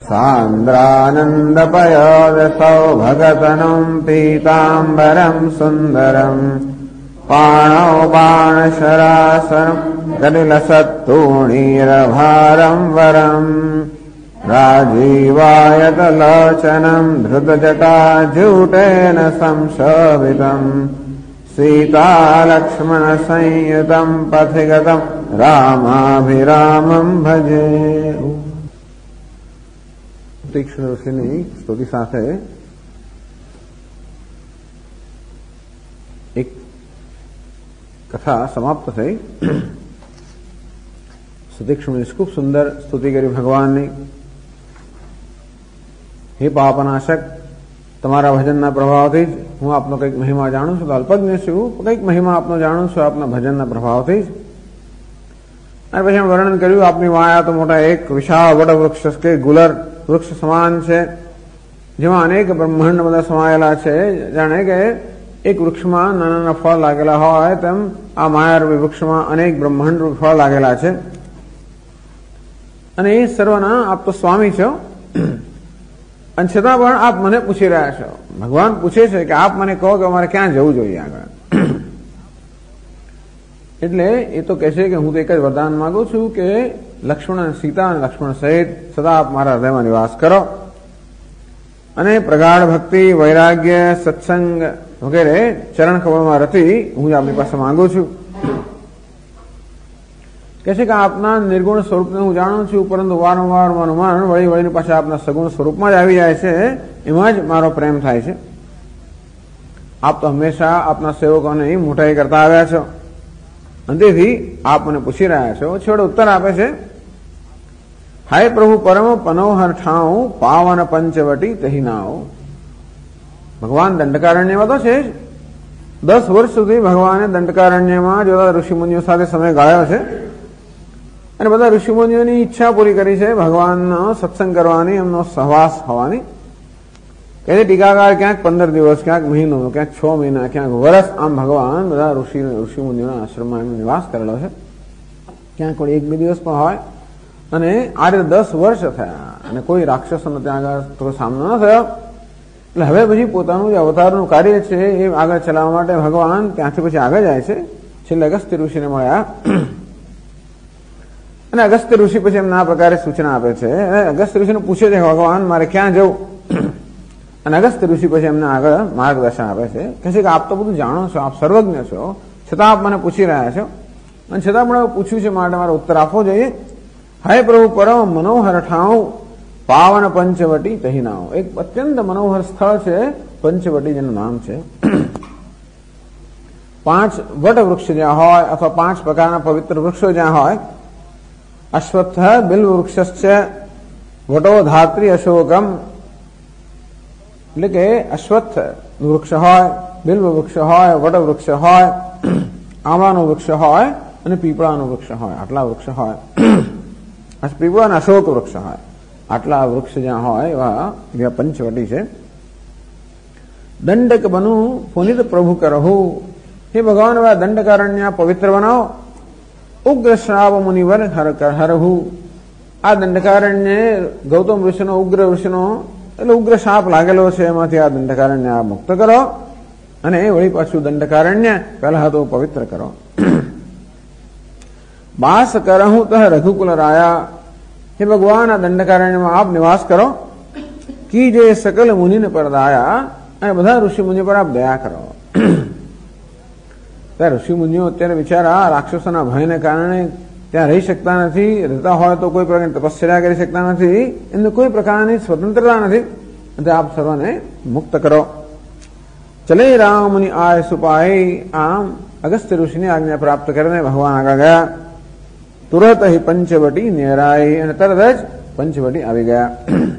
सान्द्रानन्दपयोदसौ भगतनुम् पीताम्बरम् सुन्दरम् पाणौ बाणशरासनम् कलिलसत्तूणीरभारम् वरम् राजीवायतलोचनम् धृतजटाजूटेन संशोभितम् सीतालक्ष्मणसंयुतम् पथिगतम् रामाभिरामम् भजे। तीक्ष्ण ऋषिની સ્તુતિ સાથે એક કથા સમાપ્ત થઈ। સુતીક્ષ્ણ ખૂબ સુંદર સ્તુતિ કરી ભગવાનની। હે પાપનાશક, તમારા ભજનના પ્રભાવથી જ હું આપનો કંઈક મહિમા જાણું છું, તો અલ્પજ્ઞ છું, કંઈક મહિમા આપનો જાણું છું આપના ભજનના પ્રભાવથી જ। અને પછી વર્ણન કર્યું આપની માયા તો મોટા એક વિશાળ વડવૃક્ષ કે ગુલર વૃક્ષ સમાન છે, જેમાં અનેક બ્રહ્માંડ બધા સમાયેલા છે। જાણે કે એક વૃક્ષમાં નાના નાના ફળ લાગેલા હોય તેમ આ માયારૂપી વૃક્ષમાં અનેક બ્રહ્માંડ રૂપી ફળ લાગેલા છે। અને એ સર્વના આપ તો સ્વામી છો, અને છતાં પણ આપ મને પૂછી રહ્યા છો। ભગવાન પૂછે છે કે આપ મને કહો કે અમારે ક્યાં જવું જોઈએ આગળ। એટલે એ તો કહે છે કે હું તો એક જ વરદાન માંગુ છું કે લક્ષ્મણ અને સીતા અને લક્ષ્મણ સહિત સદા આપ મારા હૃદયમાં નિવાસ કરો, અને પ્રગાઢ ભક્તિ, વૈરાગ્ય, સત્સંગ વગેરે ચરણ કમળમાં રતી હું જ આપની પાસે માંગુ છું। કહે છે કે આપના નિર્ગુણ સ્વરૂપને હું જાણું છું, પરંતુ વારંવાર મારું મન વળી વળીને પાછા આપના સગુણ સ્વરૂપમાં જ આવી જાય છે, એમાં જ મારો પ્રેમ થાય છે। આપ તો હંમેશા આપના સેવકોની મોટાઈ કરતા આવ્યા છો, અને તેથી આપ મને પૂછી રહ્યા છો। છેવટે ઉત્તર આપે છે, હાય પ્રભુ પરમ પનોહર ઠાઉ પાવન પંચવટી તહી નાઓ। ભગવાન દંડકારણ્યમાં તો છે જ। 10 વર્ષ સુધી ભગવાને દંડકારણ્યમાં બધા ઋષિમુનિઓ સાથે સમય ગાળ્યો છે, અને બધા ઋષિમુનિઓની ઈચ્છા પૂરી કરી છે ભગવાનનો સત્સંગ કરવાની, એમનો સહવાસ હોવાની। કે ટીકાકાર ક્યાંક 15 દિવસ, ક્યાંક મહિનો, ક્યાંક 6 મહિના, ક્યાંક વર્ષ, આમ ભગવાન બધા ઋષિમુનિઓના આશ્રમમાં એમનો નિવાસ કરેલો છે। ક્યાંક કોઈ 1-2 દિવસ પણ હોય, અને આ રીતે 10 વર્ષ થયા, અને કોઈ રાક્ષસોનો ત્યાં આગળ થોડો સામનો ન થયો। એટલે હવે પછી પોતાનું જે અવતારનું કાર્ય છે એ આગળ ચલાવવા માટે ભગવાન ત્યાંથી પછી આગળ જાય છે। છેલ્લે અગસ્ત્ય ઋષિને મળ્યા, અને અગસ્ત્ય ઋષિ પછી એમને આ પ્રકારે સૂચના આપે છે। અગસ્ત્ય ઋષિને પૂછે છે ભગવાન મારે ક્યાં જવું, અને અગસ્ત્ય ઋષિ પછી એમને આગળ માર્ગદર્શન આપે છે। કહે છે કે આપ તો બધું જાણો છો, આપ સર્વજ્ઞ છો, છતાં આપ મને પૂછી રહ્યા છો, અને છતાં પણ પૂછ્યું છે માટે મારો ઉત્તર આપવો જોઈએ। હાય પ્રભુ પરમ મનોહર ઠાઉ પાવન પંચવટી તહી નાઓ। એક અત્યંત મનોહર સ્થળ છે પંચવટી, જેનું નામ છે। 5 વટ વૃક્ષ જ્યાં હોય, અથવા 5 પ્રકારના પવિત્ર વૃક્ષો જ્યાં હોય, અશ્વત્થ બિલ્વ વૃક્ષ, વટો ધાત્રી અશોકમ, એટલે કે અશ્વત્થ વૃક્ષ હોય, બિલ્વ વૃક્ષ હોય, વટ વૃક્ષ હોય, આમળાનું વૃક્ષ હોય, અને પીપળાનું વૃક્ષ હોય, આટલા વૃક્ષ હોય। પીપળા અને અશોક વૃક્ષ હોય, આટલા વૃક્ષ જ્યાં હોય એવા પંચવટી છે। દંડક બનું પુનિત પ્રભુ કરહુ। હે ભગવાન, એવા દંડકારણ્ય પવિત્ર બનાવો। ઉગ્ર શ્રાવ મુનિવર હરહુ। આ દંડકારણ્ય ગૌતમ ઋષિનો, ઉગ્ર ઋષિનો એટલે ઉગ્ર શાપ લાગેલો છે, એમાંથી આ દંડકારણ્ય મુક્ત કરો, અને વળી પાછું દંડકારણ્ય પહેલા તો પવિત્ર કરો। વાસ કરહું તહ રઘુકુલ રાયા। હે ભગવાન, આ દંડકારણ્યમાં આપ નિવાસ કરો, કી જે સકલ મુનિને પર દાયા, અને બધા ઋષિ મુનિ પર આપ દયા કરો। ત્યાં ઋષિ મુનિઓ અત્યારે બિચારા રાક્ષસોના ભયને કારણે ત્યાં રહી શકતા નથી, રહેતા હોય તો કોઈ પ્રકારની તપશ્ચર્યા કરી શકતા નથી, એમને કોઈ પ્રકારની સ્વતંત્રતા નથી, એટલે આપ સર્વને મુક્ત કરો। ચલે રામ મુનિ આય સુપાય। આમ અગસ્ત્ય ઋષિની આજ્ઞા પ્રાપ્ત કરીને ભગવાન આગળ ગયા। તુરત હિ પંચવટી નેરાઈ, અને તરત જ પંચવટી આવી ગયા।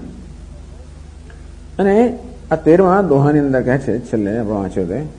અને આ 13મા દોહાની અંદર કહે છે, છેલ્લે વાંચ્યો તે,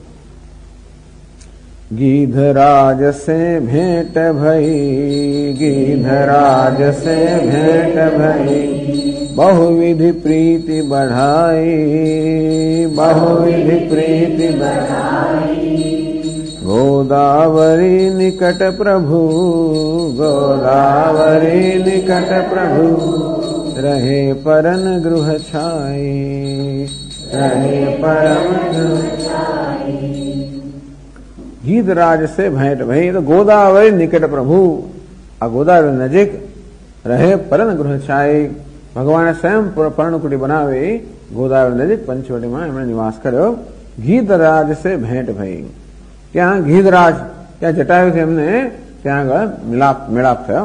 ગીધરાજ સે ભેટ ભઈ, ગીધરાજ સે ભેટ ભઈ, बहुविधि प्रीति बढ़ाई, बहुविधि प्रीति बढ़ाई। गोदावरी निकट प्रभु, गोदावरी निकट प्रभु, રહે પરન ગૃહ છાઈ, રહે પરમ ગૃહ છાઈ. ગીધરાજ સે ભેટ ભઈ, તો ગોદાવરી નિકટ પ્રભુ, આ ગોદાવરી નજીક રહે પરન ગૃહ છાઈ, ભગવાને સ્વયં પર્ણકુટી બનાવી ગોદાવરી નજીક પંચવટીમાં એમણે નિવાસ કર્યો. ગીધરાજ સે ભેટ ભઈ, ત્યાં ગીધરાજ ત્યાં જટાયુથી એમને ત્યાં આગળ મેળાપ થયો.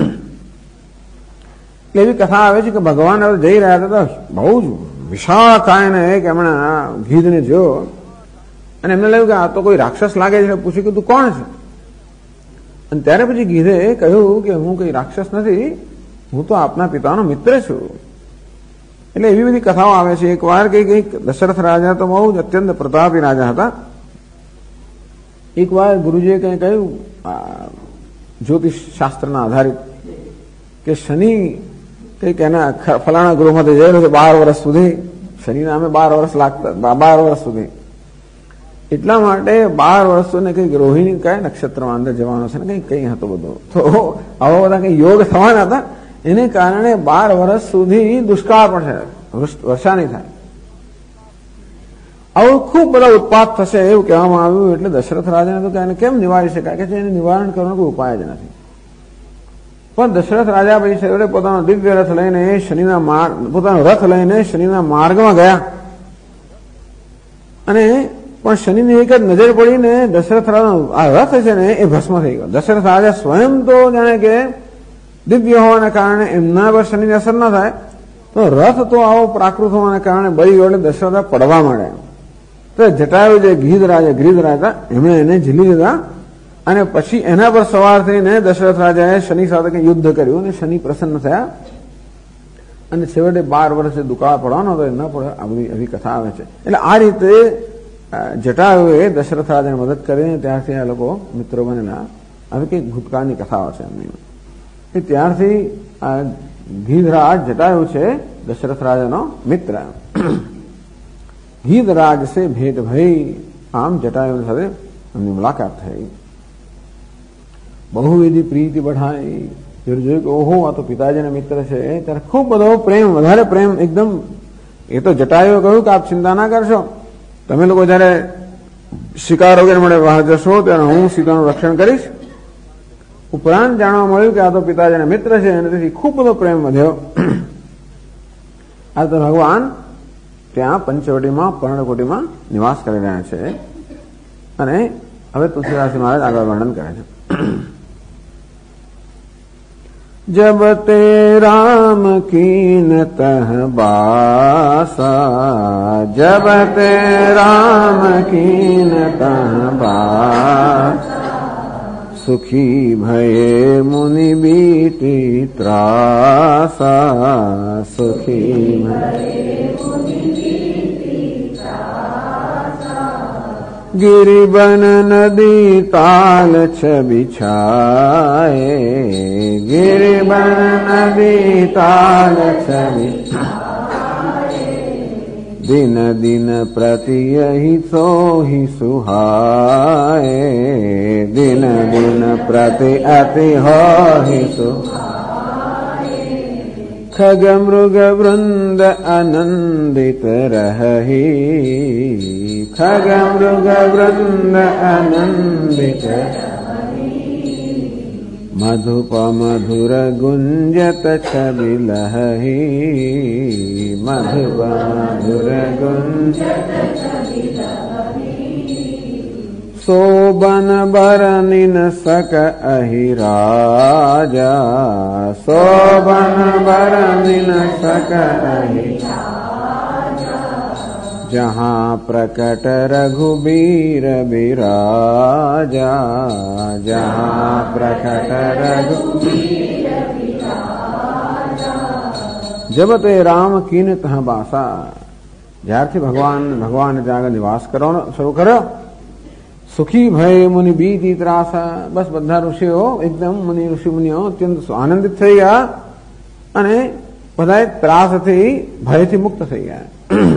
એવી કથા આવે છે કે ભગવાન હવે જઈ રહ્યા હતા તો બહુ જ વિશાળ કાયને એક એમણે ગીધને જોયો અને એમને લાગ્યું કે આ તો કોઈ રાક્ષસ લાગે છે. પૂછ્યું કે તું કોણ છે? અને ત્યારે પછી ગીધે કહ્યું કે હું કઈ રાક્ષસ નથી, હું તો આપના પિતાનો મિત્ર છું. એટલે એવી બધી કથાઓ આવે છે. એક વાર કઈક દશરથ રાજા તો બહુ જ અત્યંત પ્રતાપી રાજા હતા. એક વાર ગુરુજીએ કઈ કહ્યું જ્યોતિષ શાસ્ત્રના આધારિત કે શનિ કઈક એના ફલાણા ગૃહમાંથી જયેલો છે 12 વર્ષ સુધી. શનિ નામે 12 વર્ષ લાગતા, 12 વર્ષ સુધી. એટલા માટે 12 વર્ષ સુધી કઈક રોહિણી કયા નક્ષત્રમાં અંદર જવાનો છે ને કઈ હતો બધું. તો આવા બધા કઈ યોગ થવાના હતા, એને કારણે 12 વર્ષ સુધી દુષ્કાળ પડશે, વર્ષા નહીં થાય. આવું ખૂબ બધા ઉત્પાત થશે એવું કહેવામાં આવ્યું. એટલે દશરથ રાજાને તો એને કેમ નિવારી શકાય કે એને નિવારણ કરવાનો કોઈ ઉપાય જ નથી. પણ દશરથ રાજા પછી છેવટે પોતાનો દિવ્ય રથ લઈને પોતાનો રથ લઈને શનિના માર્ગમાં ગયા. અને પણ શનિની એક જ નજર પડીને દશરથ રાજાનો આ રથ છે ને એ ભસ્મ થઈ ગયો. દશરથ રાજા સ્વયં તો જાણે કે દિવ્ય હોવાના કારણે એમના પર શનિની અસર ન થાય, તો રથ તો આવો પ્રાકૃત હોવાના કારણે બળી ગયો. એટલે દશરથ પડવા માંડ્યા. તો જટાયુ જે ગીધરાજ હતા એમણે એને ઝીલી લીધા અને પછી એના પર સવાર થઈને દશરથ રાજાએ શનિ સાથે કંઈ યુદ્ધ કર્યું અને શનિ પ્રસન્ન થયા અને છેવટે 12 વર્ષે દુકાળ પડવાનો હતો, ન પડ્યો. આ બધી એવી કથા આવે છે. એટલે આ રીતે જટાયુએ દશરથ રાજાને મદદ કરીને ત્યારથી આ લોકો મિત્રો બનેલા. આવી કંઈક ભૂતકાળની કથાઓ છે એમની. ત્યારથી આ ગીધરાજ જટાયુ છે દશરથ રાજાનો મિત્ર. ગીધરાજ સે ભેટ ભઈ, આમ જટાયુ સાથે એમની મુલાકાત થઈ. બહુવિધી પ્રીતિ બઢાઈ, જોયું કે ઓહો આ તો પિતાજીના મિત્ર છે. ત્યારે ખૂબ બધો પ્રેમ, વધારે પ્રેમ એકદમ. એ તો જટાયુએ કહ્યું કે આપ ચિંતા ના કરશો, તમે લોકો જયારે શિકાર વગેરે મળે બહાર જશો ત્યારે હું સીતાનું રક્ષણ કરીશ. ઉપરાંત જાણવા મળ્યું કે આ તો પિતાજીના મિત્ર છે અને તેથી ખૂબ બધો પ્રેમ વધ્યો. આ તો ભગવાન ત્યાં પંચવટીમાં પર્ણકુટીમાં નિવાસ કરી રહ્યા છે. અને હવે તુલસીદાસજી મહારાજ આગળ વર્ણન કરે છે. जब ते राम कीन तह बासा, जब ते राम कीन तह बासा, सुखी भये मुनि बीती त्रासा, सुखी भये मुनि बीती त्रासा, गिरिबन नदी ताल छ बिछाए, गिरिबन नदी ताल छ बिछाए, दिन दिन प्रति यही सो ही सुहाए, दिन दिन प्रति अति हो ही सुहाए, खग मृग वृंद आनंदित रही, खग मृग वृंद आनंदित, मधुप मधुर गुंजत छवि लहही, मधुप मधुर गुंजत छवि लहही, सोबन बरनिन सक अहि राजा, सोबन बरनिन सक अहि राजा, जहाँ प्रकट रघुबीर बिराजा, जहाँ प्रकट रघुबीर बिराजा, जब ते राम कीन तह बासा, જ્યારથી ભગવાન ત્યાં આગળ નિવાસ કરવાનો શરૂ કર્યો. સુખી ભય મુનિ બીતી ત્રાસા, બસ બધા ઋષિઓ એકદમ ઋષિ મુનિઓ અત્યંત આનંદિત થઈ ગયા અને બધા ત્રાસથી ભયથી મુક્ત થઈ ગયા.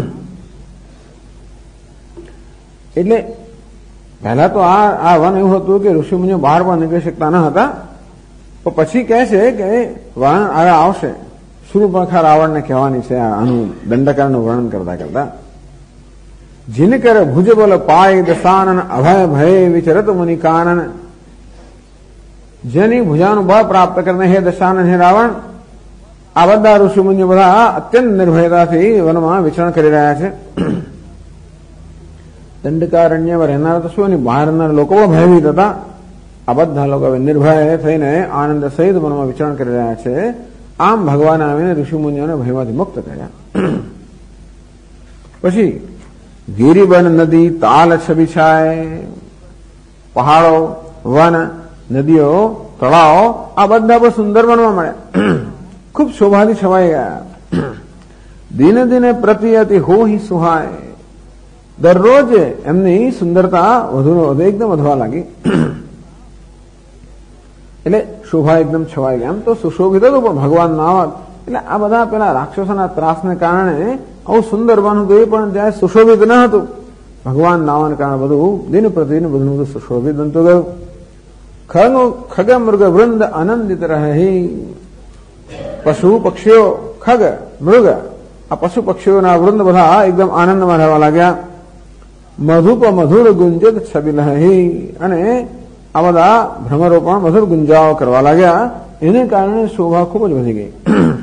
એટલે પહેલા તો આ વન એવું હતું કે ઋષિ મુનિઓ બહાર પણ નીકળી શકતા ન હતા. તો પછી કહે છે કે વન આગળ આવશે, શૂર્પણખા રાવણને કહેવાની છે આનું દંડકારનું વર્ણન કરતા કરતા, જીન કર ભુજબલ પાય દશાનન અભય ભય વિચરત મુનિ કાનન. જેની ભુજાનું બળ પ્રાપ્ત કરીને હે દશાનન, હે રાવણ, આ બધા ઋષિ મુનિઓ બધા અત્યંત નિર્ભયતાથી વનમાં વિચરણ કરી રહ્યા છે. દંડકારણ્યમાં રહેનારા તો શું, એની બહારના લોકો પણ ભયભીત હતા. આ બધા લોકો હવે નિર્ભય થઈને આનંદ સહિત વનમાં વિચરણ કરી રહ્યા છે. આમ ભગવાન આવીને ઋષિ મુનિઓને ભયમાંથી મુક્ત કર્યા. પછી ગિરિવન નદી તાલ છબીછાય, પહાડો, વન, નદીઓ, તળાવો આ બધા પણ સુંદર બનવા મળ્યા, ખૂબ શોભાથી છવાઈ ગયા. દિને દિને પ્રતિ અતિ હોહી સુહાય, દરરોજ એમની સુંદરતા વધુ એકદમ વધવા લાગી. એટલે શોભા એકદમ છવાઈ ગયા. એમ તો સુશોભિત હતું, પણ ભગવાન ના આવત એટલે આ બધા પેલા રાક્ષસોના ત્રાસને કારણે આવું સુંદર બનવું હતું, એ પણ જ્યારે સુશોભિત ન હતું. ભગવાન નાવાને કારણે બધું દિન પ્રતિદિન બધું બધું સુશોભિત બનતું ગયું. ખગ મૃગ વૃંદ આનંદિત રહે, પશુ પક્ષીઓ, ખગ મૃગ આ પશુ પક્ષીઓના વૃંદ બધા એકદમ આનંદમાં રહેવા લાગ્યા. મધુપ મધુર ગુંજત છબી રહી, અને આ બધા ભ્રમરો પણ મધુર ગુંજાઓ કરવા લાગ્યા. એને કારણે શોભા ખૂબ જ વધી ગઈ.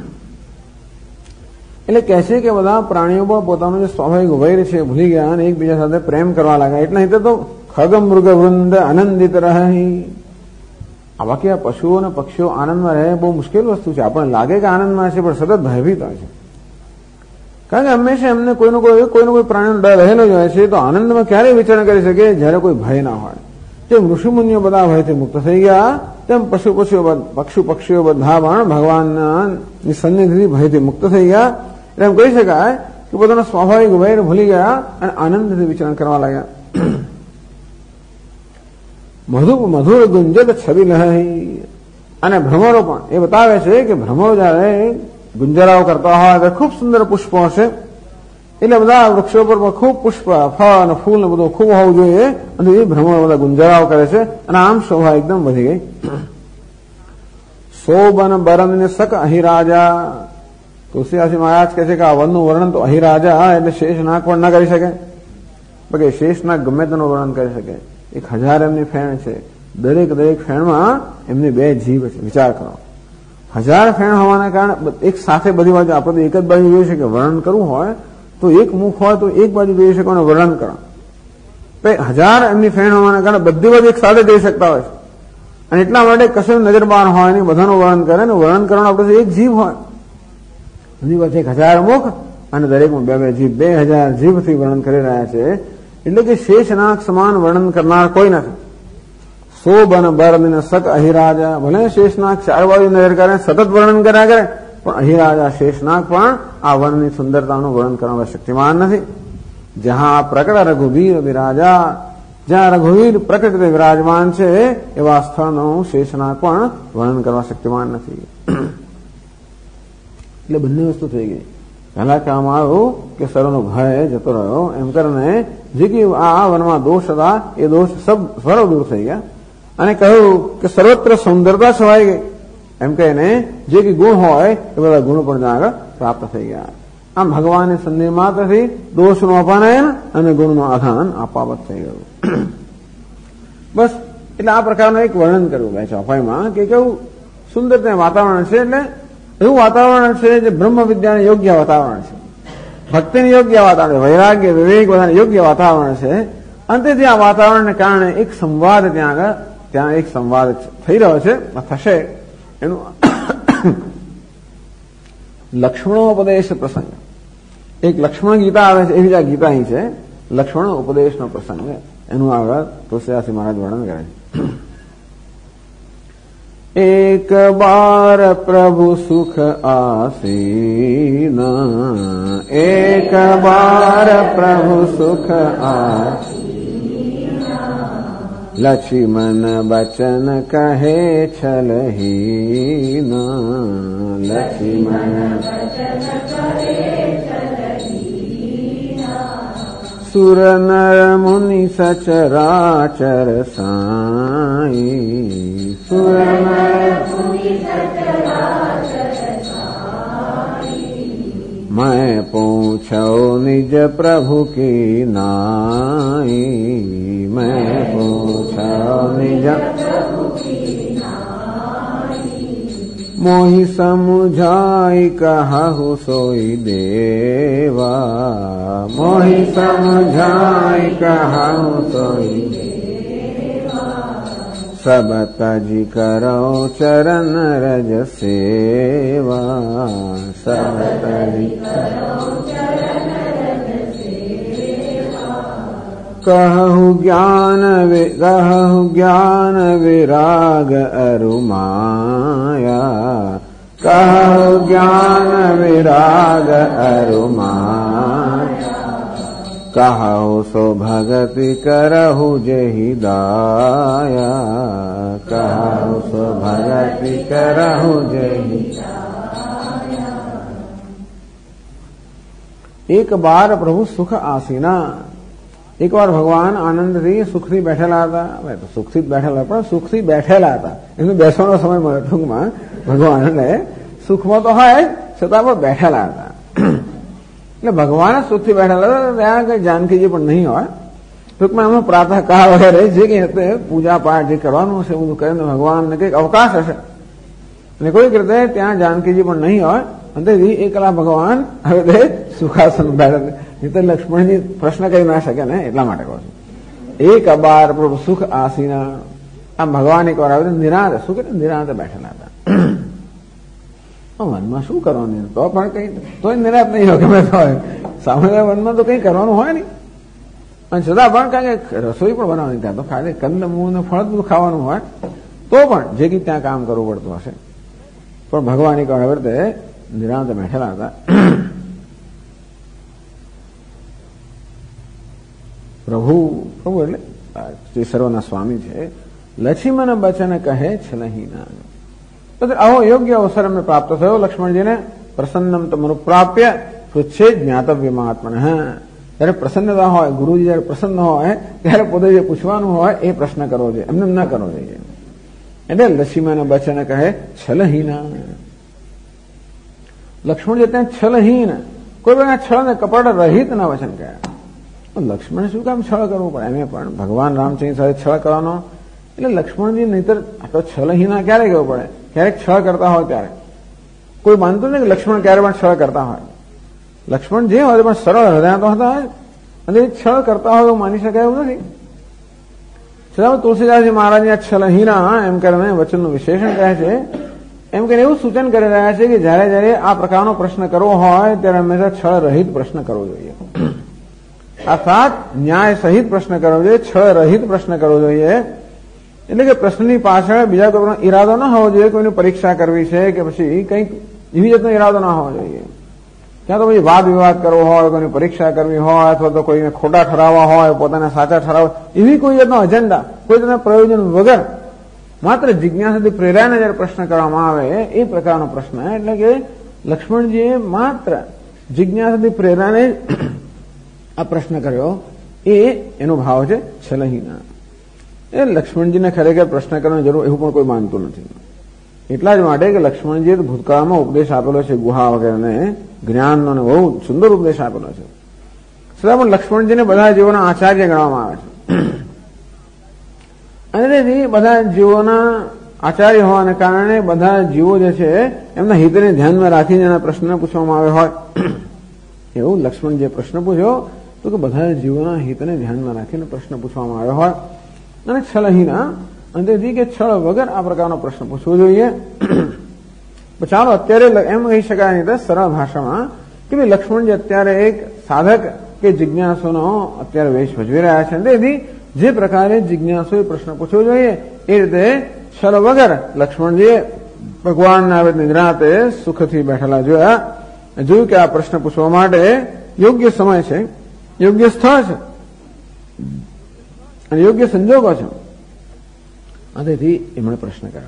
એટલે કહે છે કે બધા પ્રાણીઓ પણ પોતાનું જે સ્વાભાવિક વૈર છે ભૂલી ગયા અને એકબીજા સાથે પ્રેમ કરવા લાગ્યા. એટલે અહીં તો ખગ મૃગ વૃંદ આનંદિત રહી. આ બાકી આ પશુઓ અને પક્ષીઓ આનંદમાં રહે બહુ મુશ્કેલ વસ્તુ છે. આપણને લાગે કે આનંદમાં છે, પણ સતત ભયભીત હોય છે. કારણ કે હંમેશા એમને કોઈનો કોઈ પ્રાણીનો ડર રહેલો જ હોય છે. તો આનંદમાં ક્યારેય વિચરણ કરી શકે જ્યારે કોઈ ભય ના હોય. જેમ ઋષિમુનિઓ બધા ભયથી મુક્ત થઈ ગયા, તેમ પશુ પક્ષીઓ બધા પણ ભગવાનની સન્નિધિથી ભયથી મુક્ત થઈ ગયા. એટલે એમ કહી શકાય કે પોતાનો સ્વાભાવિક વૈર ભૂલી ગયા અને આનંદથી વિચરણ કરવા લાગ્યા. મધુર ગુંજત છબી લહી, અને ભ્રમરો પણ એ બતાવે છે કે ભ્રમરો જયારે ગુંજરાઓ કરતા હોય તો ખૂબ સુંદર પુષ્પો હશે. એટલે બધા વૃક્ષો પર ખૂબ પુષ્પ, ફળ અને ફૂલ ને બધું ખૂબ હોવું જોઈએ, અને એ ભ્રમરો બધા ગુંજરાઓ કરે છે. અને આમ શોભા એકદમ વધી ગઈ. સોબન બરન ને સક અહિરાજા, તુલસીદાસજી મહારાજ કહે છે કે આ વનનું વર્ણન તો અહિરાજા એટલે શેષનાગ પણ ન કરી શકે. બાકી શેષનાગ ગમે તેનું વર્ણન કરી શકે. 1000 એમની ફેણ છે, દરેક ફેણમાં એમની 2 જીભ છે. વિચાર કરો, 1000 ફેણ હોવાના કારણે એક સાથે બધી બાજુ, આપણે એક જ બાજુ જોઈ શકે. વર્ણન કરવું હોય તો એક મુખ હોય તો એક બાજુ જોઈ શકો અને વર્ણન કરો. 1000 એમની ફેણ હોવાના કારણે બધી બાજુ એક સાથે જોઈ શકતા હોય છે. અને એટલા માટે કશું નજર બહાર હોય નહીં, બધાનું વર્ણન કરે ને. વર્ણન કરવાનું આપણે એક જીભ હોય, એની પાસે 1000 મુખ અને દરેકમાં 2 જીભ, 2000 જીભથી વર્ણન કરી રહ્યા છે. એટલે કે શેષનાગ સમાન વર્ણન કરનાર કોઈ નથી. સોબન બરન સક અહિરાજા, ભલે શેષનાગ 4 બાજુ નજર કરે, સતત વર્ણન કર્યા કરે, પણ અહિરાજા શેષનાગ પણ આ વનની સુંદરતાનું વર્ણન કરવા શક્તિમાન નથી. જ્યાં પ્રકટ રઘુવીર વિરાજા, જ્યાં રઘુવીર પ્રકટ રીતે વિરાજમાન છે એવા સ્થળનું શેષનાગ પણ વર્ણન કરવા શક્તિમાન નથી. એટલે બંને વસ્તુ થઈ ગઈ. પહેલા કહેવામાં આવ્યું કે સર્વનો ભય જતો રહ્યો, એમ કરીને જે કે આ વનમાં દોષ હતા એ દોષ સર્વ દૂર થઈ ગયા. અને કહ્યું કે સર્વત્ર સૌંદર્યતા છવાઈ ગઈ. એમ કહીને જે કે ગુણ હોય એ બધા ગુણો પણ ત્યાં આગળ પ્રાપ્ત થઈ ગયા. આમ ભગવાનની સંધિ માત્રથી દોષનું અપાનયન અને ગુણનું આધાન અપાવત થઈ ગયું. બસ એટલે આ પ્રકારનું એક વર્ણન કર્યું ભાઈ ચોપાઈમાં કે કેવું સુંદર ત્યાં વાતાવરણ છે. એટલે એવું વાતાવરણ છે જે બ્રહ્મ વિદ્યાને યોગ્ય વાતાવરણ છે, ભક્તિને યોગ્ય વાતાવરણ, વૈરાગ્ય વિવેક બધાને યોગ્ય વાતાવરણ છે. અંતેથી આ વાતાવરણને કારણે એક સંવાદ ત્યાં એક સંવાદ થઈ રહ્યો છે, થશે. એનું લક્ષ્મણોપદેશ પ્રસંગ, એક લક્ષ્મણ ગીતા આવે છે, એવી જ આ ગીતા અહીં છે. લક્ષ્મણ ઉપદેશનો પ્રસંગ એનું આગળ તુલસીદાસજી મહારાજ વર્ણન કરે છે. એક બાર પ્રભુ સુખ આસીન, એક બાર પ્રભુ સુખ આસીન, લક્ષ્મણ બચન કહે છલહીન, લક્ષ્મણ સુર નર મુનિ સચરાચર સાઈ, સુર નર મુનિ સચરાચર સાઈ, मैं पूछो निज प्रभु की नाई, मैं पूछो निज प्रभु की नाई। मोहि समुझाई कहु सोई देवा, मोहि समुझाई कहु सोई देवा। सब तजी करो चरण रज सेवा, सब तजी करो चरण रज सेवा। कहु ज्ञान विराग अरु माया, कहु ज्ञान विराग अरु माया। कहु सो भगति करहु जेहि दाया, कहु सो भगति करहु जेहि दाया। एक बार प्रभु सुख आसीना, एक વાર ભગવાન આનંદથી સુખથી બેઠેલા હતા. હવે તો સુખથી જ બેઠેલા પણ સુખથી બેઠેલા હતા, એમને બેસવાનો સમય મળ્યો ટૂંકમાં. ભગવાનને સુખમાં તો હોય છતાં પણ બેઠેલા હતા. એટલે ભગવાન જ સુખથી બેઠેલા હતા. ત્યાં કઈ જાનકીજી પણ નહીં હોય. ટૂંકમાં એમનો પ્રાતઃકાળ વગેરે જે કંઈ હશે પૂજા પાઠ જે કરવાનું હશે બધું કરીને ભગવાનને કંઈક અવકાશ હશે. અને કોઈક રીતે ત્યાં જાનકીજી પણ નહીં હોય. અંતેથી એકલા ભગવાન હવે તે સુખાસન બેઠા. એ તો લક્ષ્મણજી પ્રશ્ન કરી ના શકે ને, એટલા માટે કહું છું. એક બાર પ્રભુ સુખ આસીના. આમ ભગવાન એક વાર આવે નિરાંતે, શું કે નિરાંતે બેઠેલા હતા. વનમાં શું કરવાનું, તો પણ કઈ તોય નિરાંત નહીં હોય. ગમે તો હોય સામાન્ય વનમાં તો કઈ કરવાનું હોય નહીં. અને છતાં પણ કારણ કે રસોઈ પણ બનાવવાની, ત્યાં તો ખાલી કંદમૂળ ને ફળ બધું ખાવાનું હોય, તો પણ જે કંઈ ત્યાં કામ કરવું પડતું હશે. પણ ભગવાન એક વાર આવે તે નિરાંતે બેઠેલા હતા. પ્રભુ એટલે જે સર્વના સ્વામી છે. લક્ષ્મણ બચન કહે છલહી ના. આવો યોગ્ય અવસર અમને પ્રાપ્ત થયો લક્ષ્મણજીને. પ્રસન્નમ તમરુ પ્રાપ્ય પૃચ્છે જ્ઞાતવ્ય મહાત્મન. જયારે પ્રસન્નતા હોય, ગુરુજી જયારે પ્રસન્ન હોય ત્યારે પોતે જે પૂછવાનું હોય એ પ્રશ્ન કરવો જોઈએ, એમને ના કરવો જોઈએ. એટલે લક્ષ્મણ બચન કહે છલહીના. લક્ષ્મણજી ત્યાં છલહીન, કોઈ પણ છળ ને કપટ રહિત ના વચન કહ્યા. લક્ષ્મણ શું કામ છળ કરવું પડે? એમ પણ ભગવાન રામચંદ્ર સાથે છળ કરવાનો એટલે લક્ષ્મણજી નહીતર તો છલહીના ક્યારે કહેવું પડે? ક્યારેક છળ કરતા હોય ત્યારે. કોઈ માનતું નથી કે લક્ષ્મણ ક્યારે પણ છળ કરતા હોય. લક્ષ્મણ જે હોય પણ સરળ હૃદય તો હતા હોય, અને એ છળ કરતા હોય એવું માની શકાય એવું નથી. છતાં તુલસીદાસજી મહારાજની આ છલહીના એમ કરીને વચનનું વિશેષણ કહે છે. એમ કરીને એવું સૂચન કરી રહ્યા છે કે જયારે જયારે આ પ્રકારનો પ્રશ્ન કરવો હોય ત્યારે હંમેશા છળ રહિત પ્રશ્ન કરવો જોઈએ. અર્થાત ન્યાય સહિત પ્રશ્ન કરવો જોઈએ, છળ રહિત પ્રશ્ન કરવો જોઈએ. એટલે કે પ્રશ્નની પાછળ બીજા કોઈનો ઈરાદો ન હોવો જોઈએ, કોઈની પરીક્ષા કરવી છે કે પછી કંઈક એવી જાતનો ઈરાદો ના હોવો જોઈએ. ત્યાં તો પછી વાદ વિવાદ કરવો હોય, કોઈની પરીક્ષા કરવી હોય, અથવા તો કોઈને ખોટા ઠરાવવા હોય, પોતાના સાચા ઠરાવ, એવી કોઈ જાતનો અજેન્ડા, કોઈ જાતના પ્રયોજન વગર માત્ર જિજ્ઞાસાથી પ્રેરાઈને જયારે પ્રશ્ન કરવામાં આવે એ પ્રકારનો પ્રશ્ન. એટલે કે લક્ષ્મણજીએ માત્ર જિજ્ઞાસાથી પ્રેરાને આ પ્રશ્ન કર્યો, એનો ભાવ છે છલહીના. એ લક્ષ્મણજીને ખરેખર પ્રશ્ન કરવાની જરૂર એવું પણ કોઈ માનતું નથી. એટલા જ માટે કે લક્ષ્મણજીએ ભૂતકાળમાં ઉપદેશ આપેલો છે, ગુહા વગેરેને જ્ઞાનનો બહુ સુંદર ઉપદેશ આપેલો છે. છતાં પણ લક્ષ્મણજીને બધા જીવોના આચાર્ય ગણવામાં આવે છે. અને તેથી બધા જીવોના આચાર્ય હોવાને કારણે બધા જીવો જે છે એમના હિતને ધ્યાનમાં રાખીને એના પ્રશ્ન પૂછવામાં આવે હોય. એવું લક્ષ્મણ જે પ્રશ્ન પૂછ્યો તો કે બધા જીવોના હિતને ધ્યાનમાં રાખીને પ્રશ્ન પૂછવામાં આવ્યો હોય. અને છલહીના અંતેથી કે છળ વગર આ પ્રકારનો પ્રશ્ન પૂછવો જોઈએ. ચાલો અત્યારે એમ કહી શકાય નહીં તો સરળ ભાષામાં કે ભાઈ લક્ષ્મણજી અત્યારે એક સાધક કે જિજ્ઞાસુનો અત્યારે વેશ ભજવી રહ્યા છે. તેથી જે પ્રકારે જિજ્ઞાસુએ પ્રશ્ન પૂછવો જોઈએ એ રીતે છળ વગર લક્ષ્મણજીએ ભગવાનના નિરાંતે સુખથી બેઠેલા જોયું કે આ પ્રશ્ન પૂછવા માટે યોગ્ય સમય છે, યોગ્ય સ્થળ છે અને યોગ્ય સંજોગો છે. તેથી એમણે પ્રશ્ન કર્યો.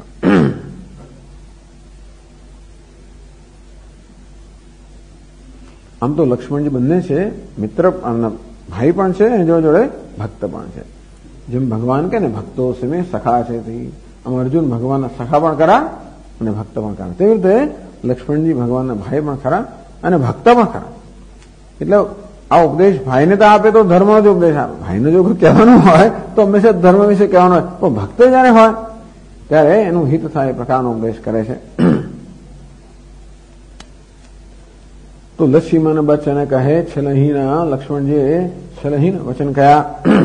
આમ તો લક્ષ્મણજી બંને છે, મિત્ર ભાઈ પણ છે અને જોડે ભક્ત પણ છે. જેમ ભગવાન કે ને ભક્તો સમે સખા છે, આમ અર્જુન ભગવાનના સખા પણ ખરા અને ભક્ત પણ ખરા. તેવી રીતે લક્ષ્મણજી ભગવાનના ભાઈ પણ ખરા અને ભક્ત પણ ખરા. એટલે આ ઉપદેશ ભાઈને તો આપે તો ધર્મનો જ ઉપદેશ આપે. ભાઈને જો કહેવાનું હોય તો હંમેશા ધર્મ વિશે કહેવાનું હોય, પણ ભક્ત જયારે હોય ત્યારે એનું હિત થાય એ પ્રકારનો ઉપદેશ કરે છે. તો લક્ષ્મણ બચન કહે છલહીન, લક્ષ્મણજીએ છલહીન વચન કહ્યા.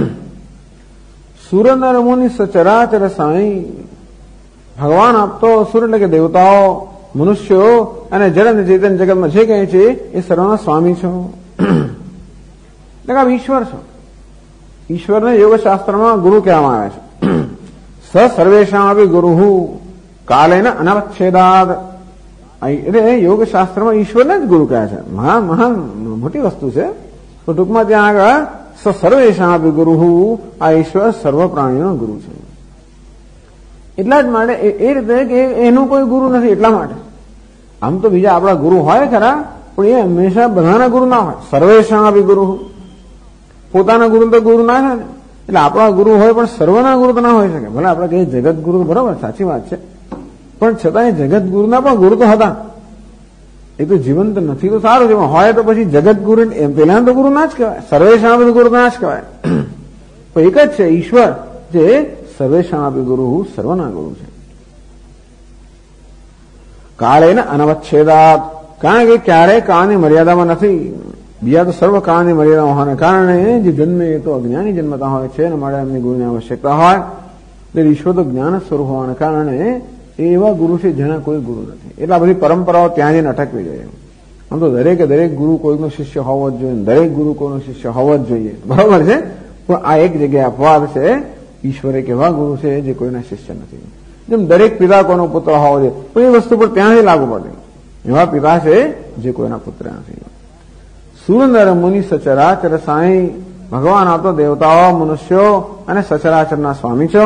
સુર નર મુનિ સચરાચર સાઈ, ભગવાન આપ તો સુર એટલે કે દેવતાઓ, મનુષ્યો અને જળ અને ચેતન જગતમાં જે કહે છે એ સર્વના સ્વામી છો, એટલે આપ ઈશ્વર છો. ઈશ્વરને યોગશાસ્ત્રમાં ગુરુ કહેવામાં આવે છે. સ સર્વેશામ અપી ગુરુ કાલેન અનવચ્છેદાદ. એટલે યોગશાસ્ત્રમાં ઈશ્વરને જ ગુરુ કહે છે. મહાન મહાન મોટી વસ્તુ છે. તો ટૂંકમાં ત્યાં આગળ સ સર્વેશામ અપી ગુરુ, આ ઈશ્વર સર્વ પ્રાણીનો ગુરુ છે. એટલા જ માટે એ રીતે કે એનું કોઈ ગુરુ નથી. એટલા માટે આમ તો બીજા આપણા ગુરુ હોય ખરા, પણ એ હંમેશા બધાના ગુરુ ના હોય. સર્વેશામ અપી ગુરુ, પોતાના ગુરુ તો ગુરુ ના થાય ને. એટલે આપણા ગુરુ હોય પણ સર્વના ગુરુ તો ના હોય શકે. ભલે આપણે કહીએ જગત ગુરુ, બરોબર, સાચી વાત છે, પણ છતાં એ જગત ગુરુના પણ ગુરુ તો હતા. એ તો જીવંત નથી તો સારું છે, હોય તો પછી જગત ગુરુ એમ પેલા તો ગુરુ ના જ કહેવાય. સર્વેશામ ગુરુ ના જ કહેવાય. પણ એક જ છે ઈશ્વર જે સર્વેશામ ગુરુ, સર્વના ગુરુ છે. કાળે ને અનવચ્છેદાત, કારણ કે ક્યારેય કાળની મર્યાદામાં નથી. બીજા તો સર્વ કાળની મર્યાદા હોવાને કારણે જે જન્મે એ તો અજ્ઞાની જન્મતા હોય છે અને માટે એમની ગુરુની આવશ્યકતા હોય. એટલે ઈશ્વર તો જ્ઞાન સ્વરૂપ હોવાને કારણે એવા ગુરુ છે જેના કોઈ ગુરુ નથી. એટલા બધી પરંપરાઓ ત્યાં જઈને અટકવી જોઈએ. આમ તો દરેકે દરેક ગુરુ કોઈનો શિષ્ય હોવો જ જોઈએ, દરેક ગુરુ કોઈનો શિષ્ય હોવો જ જોઈએ, બરોબર છે. પણ આ એક જગ્યાએ અપવાદ છે. ઈશ્વર એક એવા ગુરુ છે જે કોઈના શિષ્ય નથી. જેમ દરેક પિતા કોઈનો પુત્ર હોવો જોઈએ, પણ એ વસ્તુ પર ત્યાંથી લાગુ પડે. એવા પિતા છે જે કોઈના પુત્ર નથી. સુરનર મુનિ સચરાચર સાઈ, ભગવાન આપ તો દેવતાઓ, મનુષ્યો અને સચરાચરના સ્વામી છો.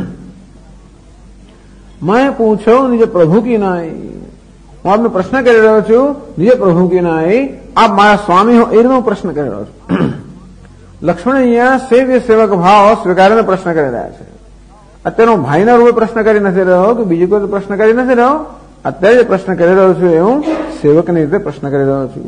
મેં પૂછો નિજ પ્રભુ કી નાઈ, હું આપને પ્રશ્ન કરી રહ્યો છું, નિજ પ્રભુ કી નાઈ, આપ મારા સ્વામી હો એ રીતે હું પ્રશ્ન કરી રહ્યો છું. લક્ષ્મણ અહીંયા સેવ્ય સેવક ભાવ સ્વીકારીને પ્રશ્ન કરી રહ્યા છે. અત્યારે હું ભાઈના રૂપે પ્રશ્ન કરી નથી રહ્યો કે બીજો કોઈ પ્રશ્ન કરી નથી રહ્યો. અત્યારે જે પ્રશ્ન કરી રહ્યો છું એ હું સેવકની રીતે પ્રશ્ન કરી રહ્યો છું.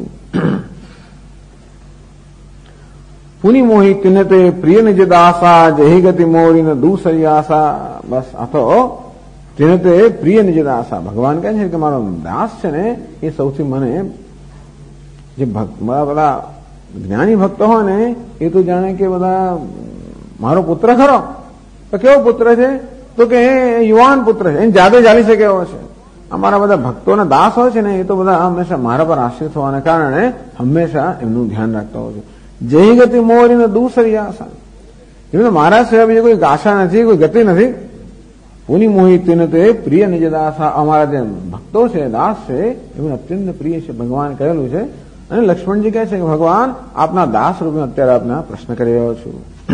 પુનિ મોહિત તે પ્રિય નિજ દાસા, જહી ગતિ મોરી ને દૂસરી આશા. બસ આ તો તેને તે પ્રિય નિજ દાસા, ભગવાન કહે છે કે મારો દાસ છે ને એ સૌથી મને જે બધા જ્ઞાની ભક્તો હોય ને એ તો જાણે કે બધા મારો પુત્ર ખરો. તો કેવો પુત્ર છે? તો કે યુવાન પુત્ર છે, એને જાદે ચાલી શકે એવો છે. અમારા બધા ભક્તોના દાસ હોય છે ને એ તો બધા હંમેશા મારા પર આશ્રિત હોવાને કારણે હંમેશા એમનું ધ્યાન રાખતા હોય છે. જય ગતિ મોરી ને દૂસરી આશા, એમને મારા સિવાય બીજી કોઈ આશા નથી, કોઈ ગતિ નથી. પુનિ મોહિત તે પ્રિય નિજ દાસા, અમારા જે ભક્તો છે, દાસ છે, એમને અત્યંત પ્રિય છે. ભગવાન કહેલું છે. અને લક્ષ્મણજી કહે છે કે ભગવાન આપના દાસ રૂપે અત્યારે આપના પ્રશ્ન કરી રહ્યો છું.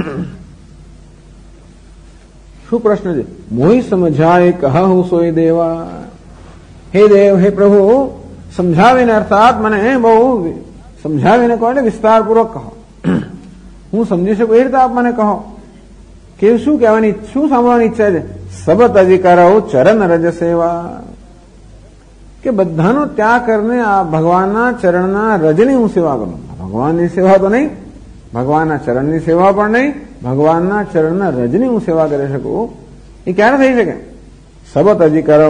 શું પ્રશ્ન છે? મોહી સમજાય કહું સોય દેવા, હે દેવ, હે પ્રભુ, સમજાવીને અર્થાત મને બહુ સમજાવીને કહો એટલે વિસ્તારપૂર્વક કહો, હું સમજી શકું એ રીતે આપ મને કહો કે શું કહેવાની, શું સાંભળવાની ઈચ્છા છે. સબત અધિકારો ચરણ રજ સેવા, કે બધાનો ત્યાગ કરીને આ ભગવાનના ચરણના રજની હું સેવા કરું. ભગવાનની સેવા તો નહીં, ભગવાનના ચરણની સેવા પણ નહીં, ભગવાનના ચરણના રજની હું સેવા કરી શકું એ ક્યારે થઈ શકે? સબત અધિકારો,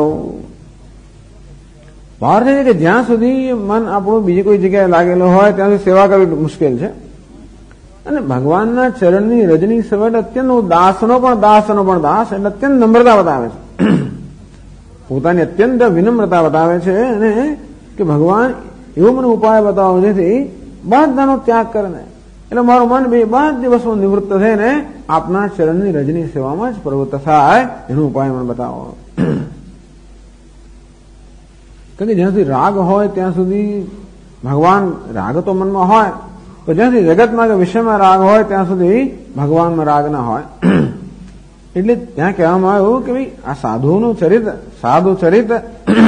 બહાર છે કે જ્યાં સુધી મન આપણું બીજી કોઈ જગ્યાએ લાગેલો હોય ત્યાં સુધી સેવા કરવી મુશ્કેલ છે. અને ભગવાનના ચરણની રજની સેવા એટલે અત્યંત દાસનો પણ દાસ એટલે અત્યંત નમ્રતા બતાવે છે. પોતાની અત્યંત વિનમ્રતા બતાવે છે અને કે ભગવાન એવો મને ઉપાય બતાવો જેથી બધાનો ત્યાગ કરે, એટલે મારું મન બે બધી વસ્તુ નિવૃત્ત થઈને આપના ચરણની રજની સેવામાં જ પ્રવૃત્ત થાય એનો ઉપાય મને બતાવો. કારણ કે જ્યાં સુધી રાગ હોય ત્યાં સુધી ભગવાન, રાગ તો મનમાં હોય, તો જ્યાં સુધી જગતમાં કે વિષયમાં રાગ હોય ત્યાં સુધી ભગવાનમાં રાગ ના હોય. એટલે ત્યાં કહેવામાં આવ્યું કે ભાઈ આ સાધુનું ચરિત્ર, સાધુ ચરિત્ર,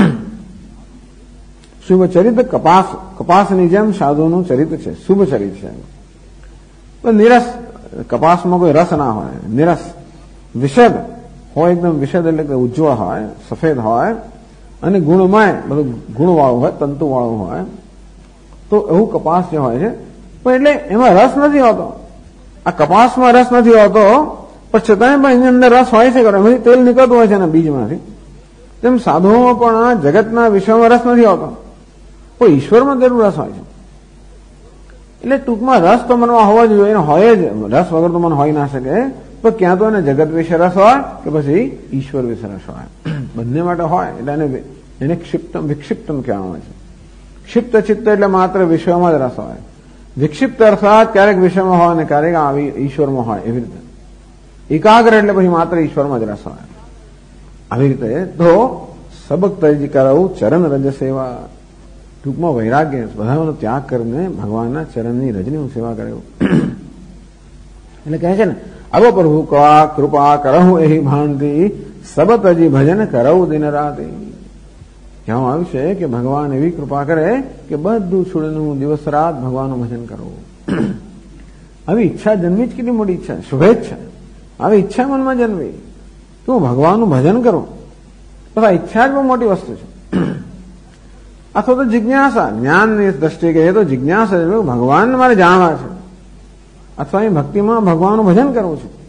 શુભ ચરિત્ર કપાસની જેમ સાધુનું ચરિત્ર છે, શુભ ચરિત્ર છે. નિરસ, કપાસમાં કોઈ રસ ના હોય, નિરસ વિશદ હોય, એકદમ વિશદ એટલે કે ઉજ્જવળ હોય, સફેદ હોય અને ગુણમય, બધું ગુણવાળું હોય, તંતુવાળું હોય. તો એવું કપાસ જે હોય છે, પણ એટલે એમાં રસ નથી હોતો. આ કપાસમાં રસ નથી હોતો, પણ છતાંય પણ એની અંદર રસ હોય છે, એમાંથી તેલ નીકળતું હોય છે એના બીજમાંથી. તેમ સાધુઓમાં પણ જગતના વિષયમાં રસ નથી હોતો, પણ ઈશ્વરમાં જરૂર રસ હોય છે. એટલે ટૂંકમાં રસ તો મનમાં હોવો જ જોઈએ, હોય જ. રસ વગર તો મન હોય ના શકે. તો ક્યાં તો એને જગત વિશે રસ હોય કે પછી ઈશ્વર વિશે રસ હોય, બંને માટે હોય. એટલે એને ક્ષિપ્તમ વિક્ષિપ્તમ કહેવામાં આવે છે. ક્ષિપ્ત ચિત્ત એટલે માત્ર વિષયમાં જ રસ હોય. વિક્ષિપ્ત અર્થાત ક્યારેક વિષયમાં હોય અને ક્યારેક આવી ઈશ્વરમાં હોય, એવી રીતે. એકાગ્ર એટલે પછી માત્ર ઈશ્વરમાં જ રસ હોય, આવી રીતે. તો સબક તજી કરાવું ચરણ રજ સેવા, ટૂંકમાં વૈરાગ્ય, બધાનો ત્યાગ કરીને ભગવાનના ચરણની રજની હું સેવા કર્યો. એટલે કહે છે ને, અબ પ્રભુ કૃપા કરહું એહી ભાંતિ, સબ તજી ભજન કરવું દિન રાતે. કહેવામાં આવ્યું છે કે ભગવાન એવી કૃપા કરે કે બધું છોડીને હું દિવસ રાત ભગવાનનું ભજન કરું. આવી ઈચ્છા જન્મી જ કેટલી મોટી ઈચ્છા, શુભેચ્છા. આવી ઈચ્છા મનમાં જન્મી કે હું ભગવાનનું ભજન કરું, તો આ ઈચ્છા જ બહુ મોટી વસ્તુ છે. અથવા તો જિજ્ઞાસા, જ્ઞાનની દ્રષ્ટિએ કહીએ તો જિજ્ઞાસા છે, ભગવાન મારે જાણવા છે, અથવા એ ભક્તિમાં ભગવાનનું ભજન કરવું છે.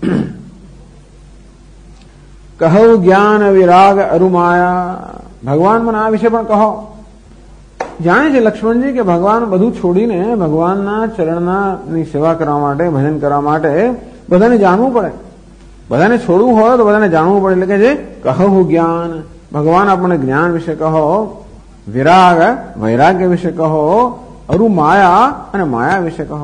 કહો જ્ઞાન વિરાગ અરુમાયા, ભગવાન મને આ વિશે પણ કહો. જાણે છે લક્ષ્મણજી કે ભગવાન બધું છોડીને ભગવાનના ચરણની સેવા કરવા માટે, ભજન કરવા માટે બધાને જાણવું પડે. બધાને છોડવું હોય તો બધાને જાણવું પડે. એટલે કે છે કહું જ્ઞાન, ભગવાન આપણને જ્ઞાન વિશે કહો, વિરાગ વૈરાગ્ય વિશે કહો, અરુ માયા અને માયા વિશે કહો.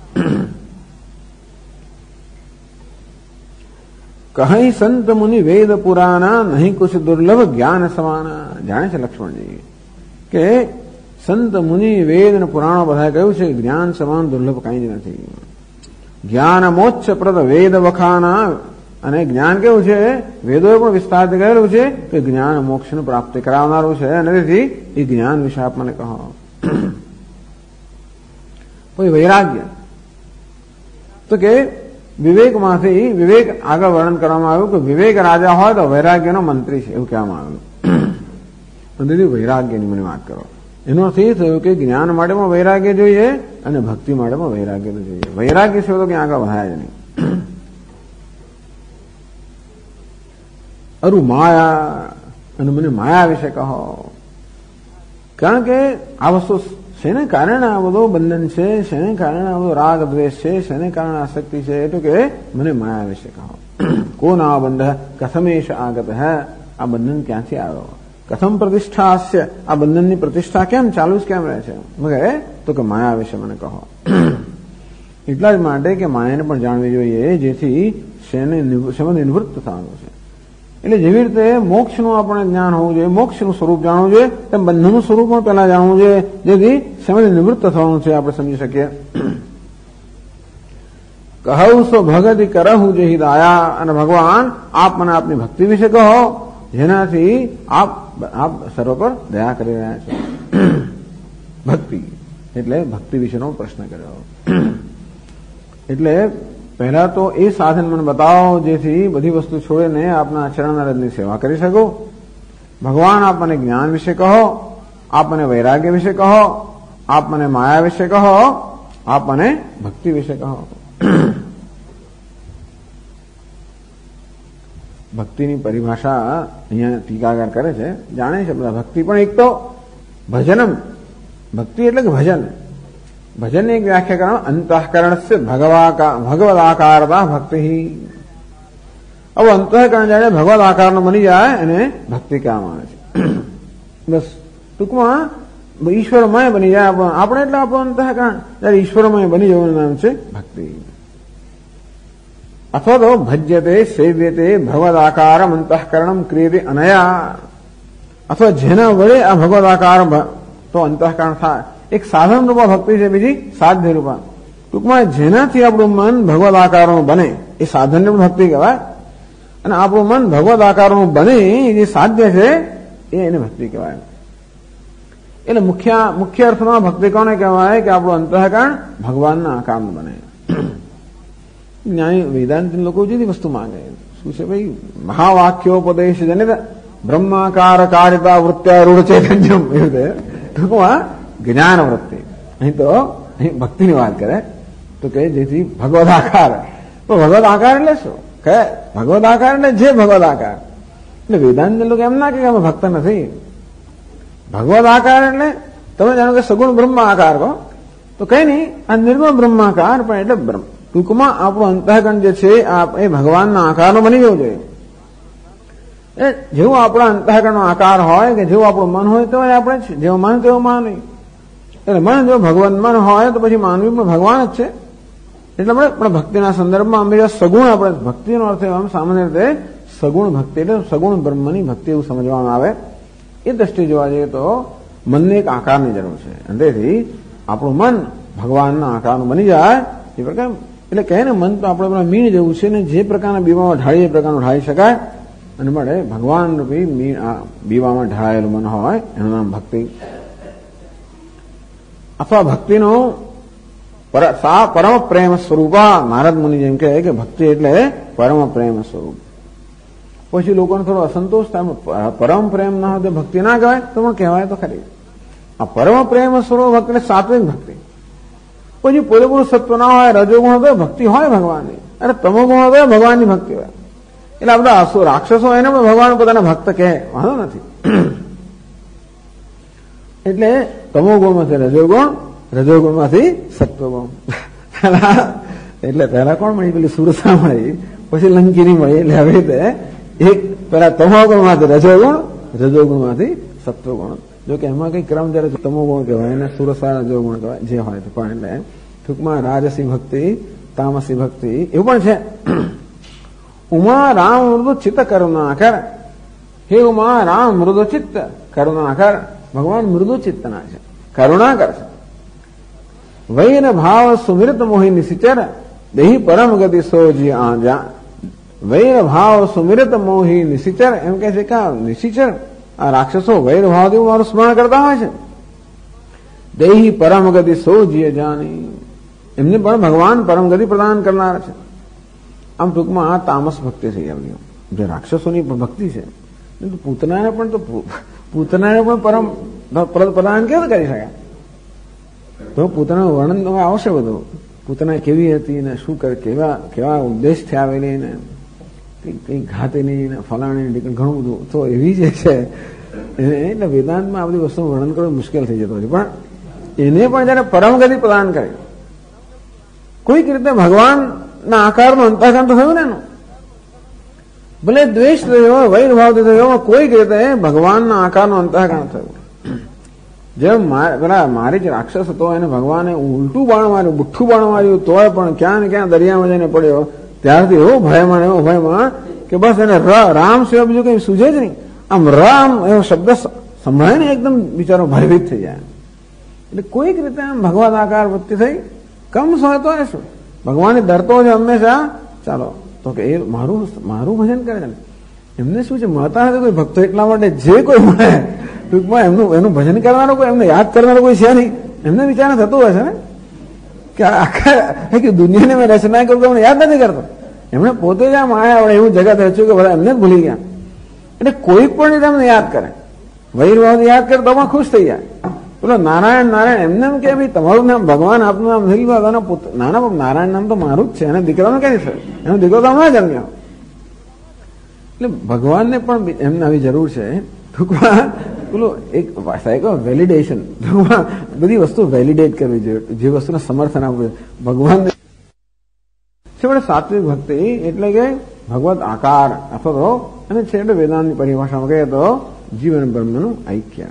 કહી સંત મુનિ વેદ પુરાના, નહીં કુછ દુર્લભ જ્ઞાન સમાના. જાણે છે લક્ષ્મણજી કે સંત મુનિ વેદ અને પુરાણો બધાએ કહ્યું છે કે જ્ઞાન સમાન દુર્લભ કંઈ જ નથી. જ્ઞાન મોક્ષ પ્રદ વેદ વખાના, અને જ્ઞાન કેવું છે, વેદોએ પણ વિસ્તારથી કહેલું છે કે જ્ઞાન મોક્ષની પ્રાપ્તિ કરાવનારું છે, અને તેથી એ જ્ઞાન વિશે આપ મને કહો. કોઈ વૈરાગ્ય તો કે વિવેકમાંથી, વિવેક આગળ વર્ણન કરવામાં આવ્યું કે વિવેક રાજા હોય તો વૈરાગ્યનો મંત્રી છે, એવું કહેવામાં આવ્યું. પણ દીદી વૈરાગ્યની મને વાત કરો. એનો અર્થ એ થયો કે જ્ઞાન માટે પણ વૈરાગ્ય જોઈએ અને ભક્તિ માટે પણ વૈરાગ્ય જોઈએ. વૈરાગ્ય છે તો ક્યાં આગળ વહાય જ નહીં. અરુ માયા, અને મને માયા વિશે કહો. કારણ કે આ વસ્તુ શેને કારણે આ બધો બંધન છે, શેને કારણે આ બધો રાગ દ્વેષ છે, શેને કારણે આસક્તિ છે, એટલે કે મને માયા વિશે કહો. કોન આ બંધ કથમેશ આગત હે, આ બંધન ક્યાંથી આવ્યો, કથમ પ્રતિષ્ઠા હાસ્ય, આ બંધનની પ્રતિષ્ઠા કેમ ચાલુ જ કેમ રહે છે, વગેરે. તો કે માયા વિશે મને કહો. એટલા જ માટે કે માયાને પણ જાણવી જોઈએ, જેથી શેમાંથી નિવૃત્ત થવાનું છે. એટલે જેવી રીતે મોક્ષનું આપણે જ્ઞાન હોવું જોઈએ, મોક્ષનું સ્વરૂપ જાણવું જોઈએ, તેમ બંધનનું સ્વરૂપ પણ પહેલા જાણવું જોઈએ, જેથી શેમાંથી નિવૃત્ત થવાનું છે આપણે સમજી શકીએ. કહું સો ભગતિ કરહું જે હિદાયા, અને ભગવાન આપ મને આપની ભક્તિ વિશે કહો, જેનાથી આપ સર્વ પર દયા કરી રહ્યા છો. ભક્તિ એટલે ભક્તિ વિશેનો પ્રશ્ન કર્યો. એટલે પહેલા તો એ સાધન મને બતાવો જેથી બધી વસ્તુ છોડીને આપના ચરણરજની સેવા કરી શકો. ભગવાન આપ મને જ્ઞાન વિશે કહો, આપ મને વૈરાગ્ય વિશે કહો, આપ મને માયા વિશે કહો, આપ મને ભક્તિ વિશે કહો. ભક્તિની પરિભાષા અહીંયા ટીકાકાર કરે છે, જાણે છે બધા. ભક્તિ પણ એક તો ભજનમ, ભક્તિ એટલે કે ભજન. ભજનની એક વ્યાખ્યા અંતઃકરણ સે ભગવદાકારતા ભક્તિ. હવે અંતઃકરણ જાણે ભગવદ આકારનો બની જાય એને ભક્તિ કહેવામાં આવે છે. બસ ટૂંકમાં ઈશ્વરમય બની જાય આપણે, એટલે આપણું અંતઃકરણ જયારે ઈશ્વરમય બની જવાનું નામ છે ભક્તિ. અથવા તો ભજ્યતે સેવ્યતે ભગવદાકારમ અંતઃકરણમ ક્રિયતે અનયા, અથવા જેના વડે આ ભગવદાકાર તો અંતઃકરણ થાય. એક સાધન રૂપા ભક્તિ છે, બીજી સાધ્ય રૂપા. ટૂંકમાં જેનાથી આપણું મન ભગવદ આકારનું બને એ સાધનને પણ ભક્તિ કહેવાય, અને આપણું મન ભગવદ આકારનું બને જે સાધ્ય છે એને ભક્તિ કહેવાય. એટલે મુખ્ય અર્થમાં ભક્તિ કોને કહેવાય કે આપણું અંતઃકરણ ભગવાનના આકારનું બને. જ્ઞાની વેદાંત લોકો જુદી વસ્તુ માંગે. શું છે ભાઈ? મહાવાક્યોપદેશ જનિત બ્રહ્માકાર કારિતા વૃત્ત્યારૂઢ ચૈતન્યમ, એવું ટૂંકમાં જ્ઞાન વૃત્તિ. અહીં ભક્તિની વાત કરે તો કે જેથી ભગવદ આકાર. તો ભગવદ આકાર એટલે શું? કે ભગવદ આકાર એટલે જે ભગવદ આકાર. એટલે વેદાંત લોકો એમ ના કે અમે ભક્ત નથી. ભગવદ આકાર એટલે તમે જાણો કે સગુણ બ્રહ્મ આકાર કહો તો કઈ નહીં, આ નિર્ગુણ બ્રહ્માકાર. પણ એટલે ટૂંકમાં આપણું અંતઃકરણ જે છે એ ભગવાનના આકારનો બની જવું જોઈએ. જેવું આપણા અંતઃકરણનો આકાર હોય કે જેવું આપણું મન હોય તો આપણે જેવું મન તેવું માનવી. એટલે મન જો ભગવાન મન હોય તો પછી માનવી પણ ભગવાન જ છે. એટલે આપણે પણ ભક્તિના સંદર્ભમાં હંમેશા સગુણ, આપણે ભક્તિનો અર્થ એમ સામાન્ય રીતે સગુણ ભક્તિ એટલે સગુણ બ્રહ્મની ભક્તિ એવું સમજવામાં આવે. એ દ્રષ્ટિએ જોવા જઈએ તો મનને એક આકારની જરૂર છે. અને તેથી આપણું મન ભગવાનના આકારનું બની જાય એ પ્રકાર. એટલે કહે ને મન તો આપણે મીણ જેવું છે ને, જે પ્રકારના બીવામાં ઢાળીએ એ પ્રકારનું ઢાળી શકાય. અને મળે ભગવાન રૂપી બીવામાં ઢાળેલું મન હોય એનું નામ ભક્તિ. અથવા ભક્તિનો પરમ પ્રેમ સ્વરૂપા. નારદ મુનિ જેમ કહે કે ભક્તિ એટલે પરમ પ્રેમ સ્વરૂપ. પછી લોકોને થોડો અસંતોષ થાય, પરમ પ્રેમ ના હોય તો ભક્તિ ના કહેવાય. તો પણ કહેવાય તો ખરી. આ પરમ પ્રેમ સ્વરૂપ ભક્તિ એટલે સાત્વિક ભક્તિ. પછી પૂરેપૂરું સત્વ ના હોય, રજોગુણ હોય ભક્તિ હોય ભગવાનની, અને તમોગુણ હોય ભગવાનની ભક્તિ હોય. એટલે આ બધા રાક્ષસો એને પણ ભગવાન પોતાના ભક્ત કહે, વાંધો નથી. એટલે તમોગુણમાંથી રજોગુણ, રજોગુણમાંથી સત્વગુણ. એટલે પહેલા કોણ મળી? પેલી સુરસા મળી, પછી લંકીની મળી. એટલે આવી રીતે એક પેલા તમોગુણમાંથી રજોગુણ, રજોગુણમાંથી સત્વગુણ. જો કે એમાં કઈ ક્રમ જયારે તમોગુણ કહેવાય અને સુરસા રજોગુણ કહેવાય, જે હોય તો. પણ એટલે ટૂંકમાં રાજસી ભક્તિ, તામસી ભક્તિ એવું પણ છે. ઉમા રામ મૃદુ ચિત્ત કરુણાકર. હે ઉમા રામ મૃદુ ચિત્ત કરુણાકર. ભગવાન મૃદુ ચિત્તના છે, કરુણાકર છે. વૈર ભાવ સુમિરત મોહી નિશિચર દેહી પરમ ગતિ સોજી આજા. વૈર ભાવ સુમિરત મોહી નિશિચર એમ કે છે કે નિશિચર આ રાક્ષસો વૈર ભાવથી મારું સ્મરણ કરતા હોય છે. દેહી પરમ ગતિ સોજી જાની. એમને પણ ભગવાન પરમ ગતિ પ્રદાન કરનાર છે. આમ ટૂંકમાં આ તામસ ભક્તિ થઈ આવી. જે રાક્ષસોની ભક્તિ છે પૂતનાને પણ પરમ પ્રદાન કેવી કરી શકાય? તો પૂતનાનું વર્ણન આવશે બધું. પૂતના કેવી હતી ને શું કરે, કેવા ઉદ્દેશથી આવેલી ને કઈ ઘાતની ને ફલાણી ઘણું બધું. તો એવી જે છે એટલે વેદાંતમાં આ બધી વસ્તુનું વર્ણન કરવું મુશ્કેલ થઈ જતું હોય. પણ એને પણ જયારે પરમ ગતિ પ્રદાન કરે, કોઈક રીતે ભગવાનના આકારનું અંતઃકરણ તો થયું ને એનું. ભલે દ્વેષ થયો, વૈર ભાવથી થયો, કોઈક રીતે ભગવાનના આકારનું અંતઃકરણ થયું. જેમ મારી જ રાક્ષસ હતો, એને ભગવાને ઉલટું બાણ માર્યું, બુઠ્ઠું બાણ માર્યું, તોય પણ ક્યાં ને ક્યાં દરિયામાં જઈને પડ્યો. ત્યારથી એવો ભયમાં કે બસ એને રામ સિવાય બીજું કઈ સૂझે જ નહીં. આમ રામ એવો શબ્દ સંભળાય ને એકદમ બિચારો ભયભીત થઈ જાય. એટલે કોઈક રીતે આમ ભગવાન આકાર વૃત્તિ થઈ. કમ્સ હોય તો એ શું, ભગવાનને ડરતો છે હંમેશા. ચાલો તો કે એ મારું ભજન કરે છે. એમને શું છે, મળતા નથી કોઈ ભક્તો, એટલા માટે જે કોઈ મળે ટૂંકમાં એનું ભજન કરનારો કોઈ, એમને યાદ કરનારો કોઈ છે નહીં. એમને વિચાર થતું હશે ને કે આખા દુનિયાને મેં રચના કરું તો મને યાદ નથી કરતો. એમણે પોતે જ આમ આયા એવું જગત રચ્યું કે બધા એમને જ ભૂલી ગયા. એટલે કોઈ પણ રીતે એમને યાદ કરે, વૈરભાવ યાદ કરે તો પણ ખુશ થઈ જાય. પેલો નારાયણ એમને એમ કે ભાઈ તમારું નામ ભગવાન આપનું નામ નથી લીધું, નાના નારાયણ નામ તો મારું જ છે, એને દીકરાનું ક્યાંથી થયું? એનો દીકરો તો હમણાં જન્મ્યો. એટલે ભગવાનને પણ એમને આવી જરૂર છે. ટૂંકમાં પેલું એક ભાષા વેલિડેશન, ટૂંકમાં બધી વસ્તુ વેલિડેટ કરવી જોઈએ, જે વસ્તુને સમર્થન આપવું. ભગવાનને સાત્વિક ભક્તિ એટલે કે ભગવત આકાર અથવા તો અને છે એટલે વેદાંતની પરિભાષામાં કહીએ તો જીવન બ્રહ્મનું ઐક્ય.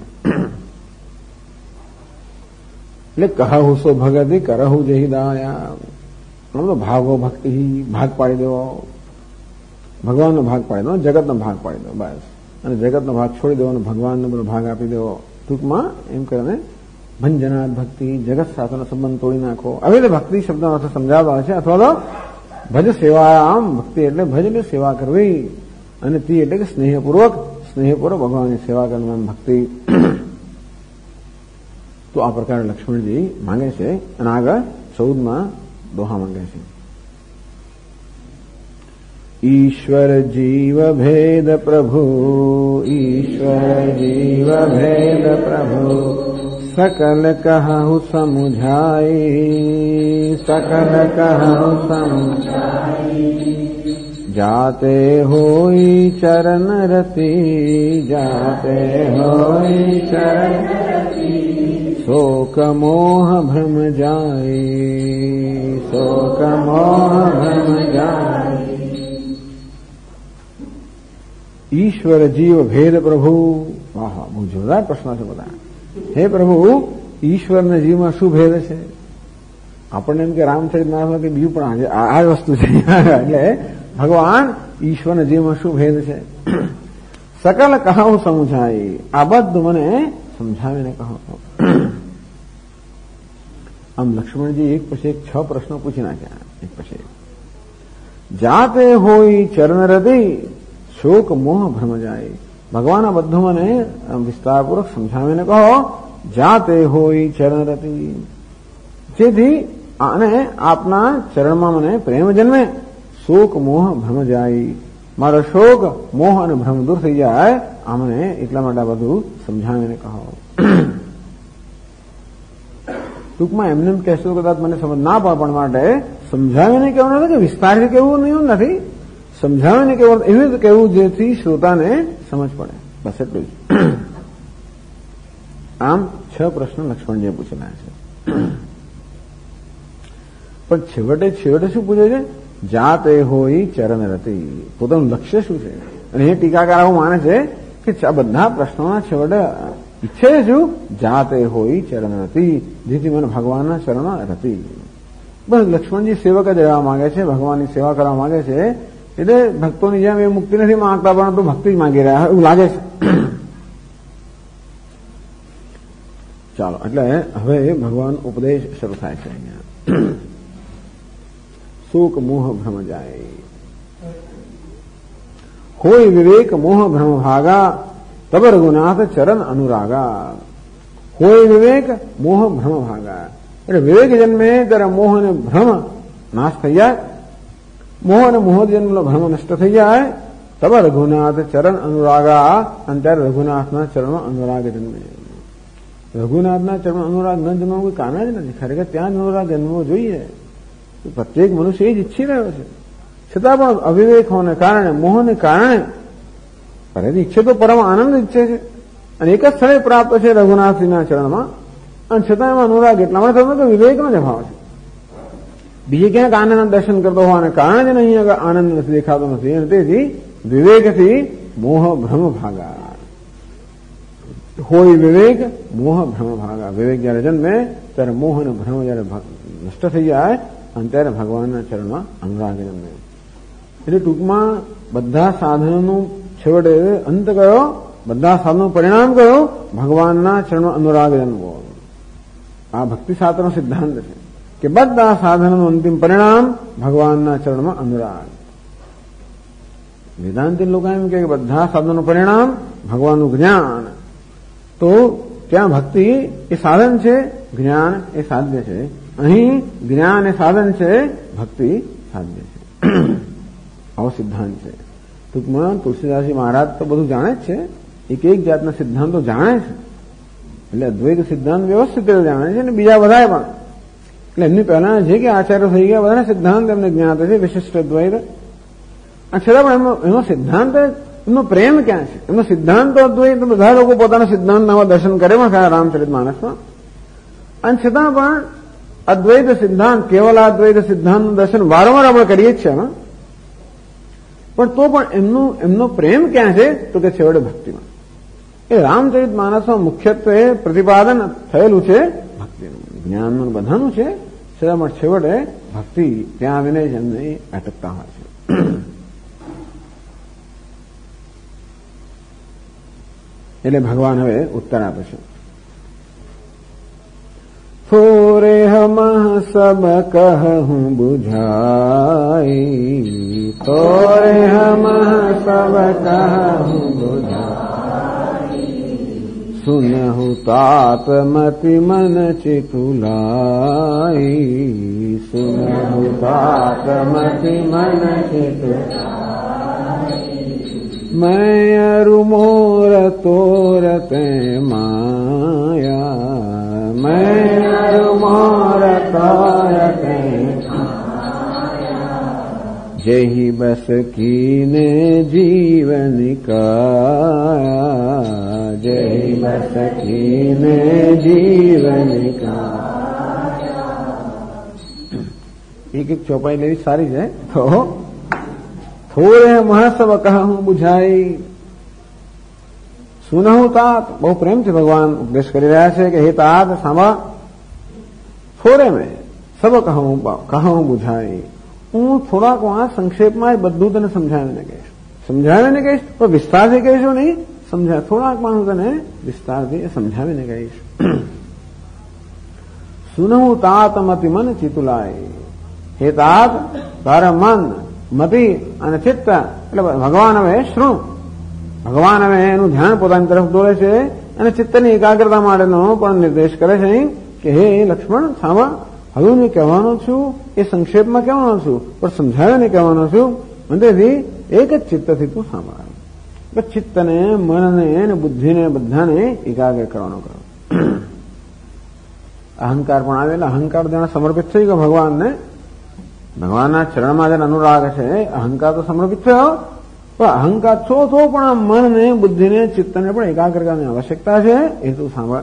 એટલે કહુ સો ભગતિ કરહુ જહી દાયા. ભાગો ભક્તિ, ભાગ પાડી દેવો, ભગવાનનો ભાગ પાડી દેવો, જગતનો ભાગ પાડી દેવો બસ. અને જગતનો ભાગ છોડી દેવાનો, ભગવાનનો બધો ભાગ આપી દેવો. ટૂંકમાં એમ કરીને ભંજનાથ ભક્તિ, જગત સાથેનો સંબંધ તોડી નાખો. આવી રીતે ભક્તિ શબ્દનો અર્થ સમજાવવા આવે છે. અથવા તો ભજ સેવાયામ ભક્તિ એટલે ભજ એટલે સેવા કરવી, અને તી એટલે કે સ્નેહપૂર્વક ભગવાનની સેવા કરવાની ભક્તિ. તો આ પ્રકારે લક્ષ્મણજી માંગે છે. અને આગળ 14માં દોહા માંગે છે. ઈશ્વર જીવ ભેદ પ્રભુ, ઈશ્વર જીવ ભેદ પ્રભુ, सकल कहु समुझाई, सकल कहु समुझाई, जाते होई चरण रति, जाते होई चरण रति, शोक मोह भ्रम जाई, शोक मोह भ्रम जाई। ईश्वर जीव भेद प्रभु, वाह બહુ જોરદાર પ્રશ્ન છે બધા. હે પ્રભુ, ઈશ્વર ને જીવમાં શું ભેદ છે? આપણને એમ કે રામચરિત માનસમાં કે બીજું પણ આ વસ્તુ છે. એટલે ભગવાન ઈશ્વર ને જીવમાં શું ભેદ છે? સકલ કહું સમજાય, આ બધું મને સમજાવીને કહો. આમ લક્ષ્મણજી એક પછી એક 6 પ્રશ્નો પૂછી નાખ્યા, એક પછી એક. જાતે હોય ચરણ હૃદય, શોક મોહ ભ્રમ જાય. ભગવાન આ બધું મને વિસ્તારપૂર્વક સમજાવીને કહો. જાતે હોય ચરણ રતિ, જેથી અને આપના ચરણમાં મને પ્રેમ જન્મે. શોક મોહ ભ્રમ જાય, મારો શોક મોહ અને ભ્રમ દૂર થઈ જાય. આ મને એટલા માટે આ બધું સમજાવીને કહો. ટૂંકમાં એમને એમ કહેશો કદાચ મને સમજ ના પડે, પણ માટે સમજાવીને કહેવાનું નથી કે વિસ્તારથી કહેવું નહીં નથી, સમજાવીને કહેવું એવી રીતે કહેવું જેથી શ્રોતાને સમજ પડે, બસ એટલું જ. આમ 6 પ્રશ્ન લક્ષ્મણજીએ પૂછેલા છે. પણ છેવટે શું પૂછે છે? જાતે હોય ચરણ રતિ, પોતાનું લક્ષ્ય શું છે? અને એ ટીકાકાર એવું માને છે કે આ બધા પ્રશ્નોના છેવટે ઈચ્છે છું જાતે હોય ચરણ રતિ, જેથી મને ભગવાનના ચરણમાં રતિ. બસ લક્ષ્મણજી સેવક જ રહેવા માંગે છે, ભગવાનની સેવા કરવા માંગે છે. એટલે ભક્તોની જેમ એ મુક્તિ નથી માંગતા, પરંતુ ભક્તિ જ માંગી રહ્યા એવું લાગે છે. ચાલો, એટલે હવે ભગવાન ઉપદેશ શરૂ થાય છે અહીંયા. શોક મોહ ભ્રમ જાય, હોય વિવેક મોહ ભ્રમ ભાગા, તબ રઘુનાથ ચરણ અનુરાગા. હોય વિવેક મોહ ભ્રમ ભાગા, એટલે વિવેક જન્મે ત્યારે મોહ અને ભ્રમ નાશ થઈ જાય. મોહ અને મોહ જન્મનો ભ્રમ નષ્ટ થઈ જાય. તબ રઘુનાથ ચરણ અનુરાગા, અને ત્યારે રઘુનાથના ચરણમાં અનુરાગ જન્મે. રઘુનાથના ચરણમાં અનુરાગ ન જન્મવું કોઈ કારણ જ નથી. ખરેખર ત્યાં જ અનુરાગ જન્મવો જોઈએ. પ્રત્યેક મનુષ્ય એ જ ઈચ્છી રહ્યો છે. છતાં પણ અવિવેક હોવાને કારણે, મોહને કારણે ફરીથી ઈચ્છે તો પરમ આનંદ ઈચ્છે છે, અને એક જ સ્થળે પ્રાપ્ત છે રઘુનાથજીના ચરણમાં, અને છતાં એમાં અનુરાગ એટલા માટે થતો કે વિવેકનો જ અભાવ છે. બીજે ક્યાંક આનંદના દર્શન કરતો હોવાને કારણે જ અહીંયા આનંદ નથી દેખાતો નથી. અને તેથી વિવેકથી મોહ ભ્રમ ભાગા. હોય વિવેક મોહ ભ્રમ ભાગા. વિવેક જયારે જન્મે ત્યારે મોહ અને ભ્રમ જયારે નષ્ટ થઈ જાય, અને ત્યારે ભગવાનના ચરણમાં અનુરાગ જન્મે. એટલે ટૂંકમાં બધા સાધનોનું છેવટે અંત કયો? બધા સાધનોનું પરિણામ કયો? ભગવાનના ચરણમાં અનુરાગ જન્મવો. આ ભક્તિ શાસ્ત્રનો સિદ્ધાંત છે કે બધા સાધનોનું અંતિમ પરિણામ ભગવાનના ચરણમાં અનુરાગ. વેદાંતી લોકો એમ કે બધા સાધનોનું પરિણામ ભગવાનનું જ્ઞાન. તો ત્યાં ભક્તિ એ સાધન છે, જ્ઞાન એ સાધ્ય છે. અહીં જ્ઞાન એ સાધન છે, ભક્તિ સાધ્ય છે. આવો સિદ્ધાંત છે. ટૂંકમાં તુલસીદાસજી મહારાજ તો બધું જાણે જ છે, એક જાતના સિદ્ધાંતો જાણે છે. એટલે અદ્વૈત સિદ્ધાંત વ્યવસ્થિત રીતે જાણે છે, અને બીજા બધાએ પણ. એટલે એમની પહેલા જે કે આચાર્ય થઈ ગયા બધાના સિદ્ધાંત એમને જ્ઞાત છે, વિશિષ્ટ અદ્વૈત. છતાં પણ એનો સિદ્ધાંત, એમનો પ્રેમ ક્યાં છે? એમનો સિદ્ધાંત અદ્વૈત. બધા લોકો પોતાના સિદ્ધાંતના દર્શન કરે પણ ખરા રામચરિત માનસમાં, અને છતાં પણ અદ્વૈત સિદ્ધાંત, કેવલ અદ્વૈત સિદ્ધાંતનું દર્શન વારંવાર આપણે કરીએ જ છે. પણ તો પણ એમનો પ્રેમ ક્યાં છે? તો કે છેવટે ભક્તિમાં. એ રામચરિત માનસમાં મુખ્યત્વે પ્રતિપાદન થયેલું છે ભક્તિનું. જ્ઞાનનું બધાનું છે, છતાં પણ છેવટે ભક્તિ ત્યાં આવીને જ એમને અટકતા હોય છે. એટલે ભગવાન હવે ઉત્તર આપે છે. થોરે હમ સબ કહું બુઝાઈ, થોરે હમ સબ કહું બુઝાઈ, સુનહુ તાત મતિ મન ચિતુલાઈ, સુનહુ તાત મતિ મન ચિતુલાઈ, मैं अरु मोर तोर ते माया, मैं मोर तोरते जही बस कीने जीवन का, जही बस कीने जीवन का। एक एक चौपाई लेवी सारी है तो थोड़े महसब कहूं बुझाई सुनहु तात। बहु प्रेम से भगवान उपदेश कर रहा है कि हे तात सामा थोड़े में सब कहूं बुझाई। હું થોડાક આ સંક્ષેપમાં બધું તને સમજાવીને કહીશ, સમજાવીને કહીશ પણ વિસ્તારથી કહીશું નહીં, થોડાકમાં હું તને વિસ્તારથી સમજાવીને કહીશ. સુનહું તાત મતિ મન ચિતુલાય. હે તાત તારા મન મતિ અને ચિત્ત એટલે ભગવાન હવે શૃણુ, ભગવાન હવે એનું ધ્યાન પોતાની તરફ દોરે છે અને ચિત્તની એકાગ્રતા માટેનો પણ નિર્દેશ કરે છે કે હે લક્ષ્મણ સાંભળ, હવે હું કહેવાનો છું એ સંક્ષેપમાં કહેવાનો છું પણ સમજાવીને કહેવાનો છું. તેથી એક જ ચિત્તથી તું સાંભળ. ચિત્તને મનને અને બુદ્ધિને બધાને એકાગ્ર કરવાનો કરો. અહંકાર પણ આવેલા, અહંકાર જેને સમર્પિત થઈ ગયો ભગવાનને, ભગવાનના ચરણમાં જેને અનુરાગ છે, અહંકાર તો સમર્પિત થયો પણ અહંકાર છો તો પણ આ મનને બુદ્ધિને ચિત્તને પણ એકાગ્ર કરવાની આવશ્યકતા છે. એ તું સાંભળ.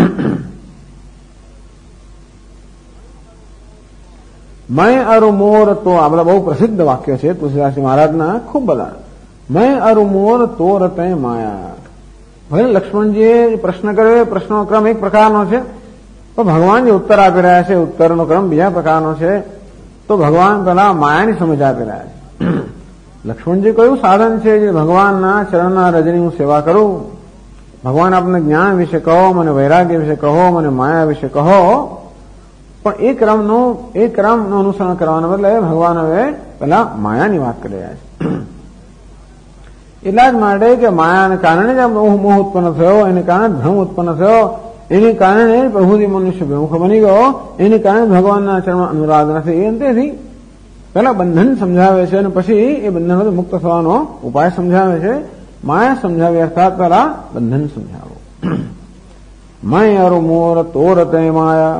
मैं अरु मोर तो आ બધા બહુ પ્રસિદ્ધ વાક્ય છે તુલસીદાસજી મહારાજના, ખૂબ બધા. मैं अरु मोर तो रते माया. ભલે લક્ષ્મણજીએ પ્રશ્ન કર્યો, પ્રશ્નનો ક્રમ એક પ્રકારનો છે તો ભગવાન જે ઉત્તર આપી રહ્યા છે ઉત્તરનો ક્રમ બીજા પ્રકારનો છે. તો ભગવાન પેલા માયાની સમજ આપી રહ્યા છે. લક્ષ્મણજી કયું સાધન છે જે ભગવાનના ચરણના રજની હું સેવા કરું? ભગવાન આપને જ્ઞાન વિશે કહો, મને વૈરાગ્ય વિશે કહો, મને માયા વિશે કહો. પણ એ ક્રમનું અનુસરણ કરવાના બદલે ભગવાન હવે પેલા માયાની વાત કરી રહ્યા છે. એટલા જ માટે કે માયાને કારણે જ મોહ ઉત્પન્ન થયો, એને કારણે ભ્રમ ઉત્પન્ન થયો, એને કારણે પ્રભુજી મનુષ્ય વિમુખ બની ગયો, એને કારણે ભગવાનના ચરણમાં અનુરાગ નથી. તેથી પેલા બંધન સમજાવે છે અને પછી એ બંધનમાંથી મુક્ત થવાનો ઉપાય સમજાવે છે. માયા સમજાવે અર્થાત પેલા બંધન સમજાવો. मैं अरु मोर तोरते माया.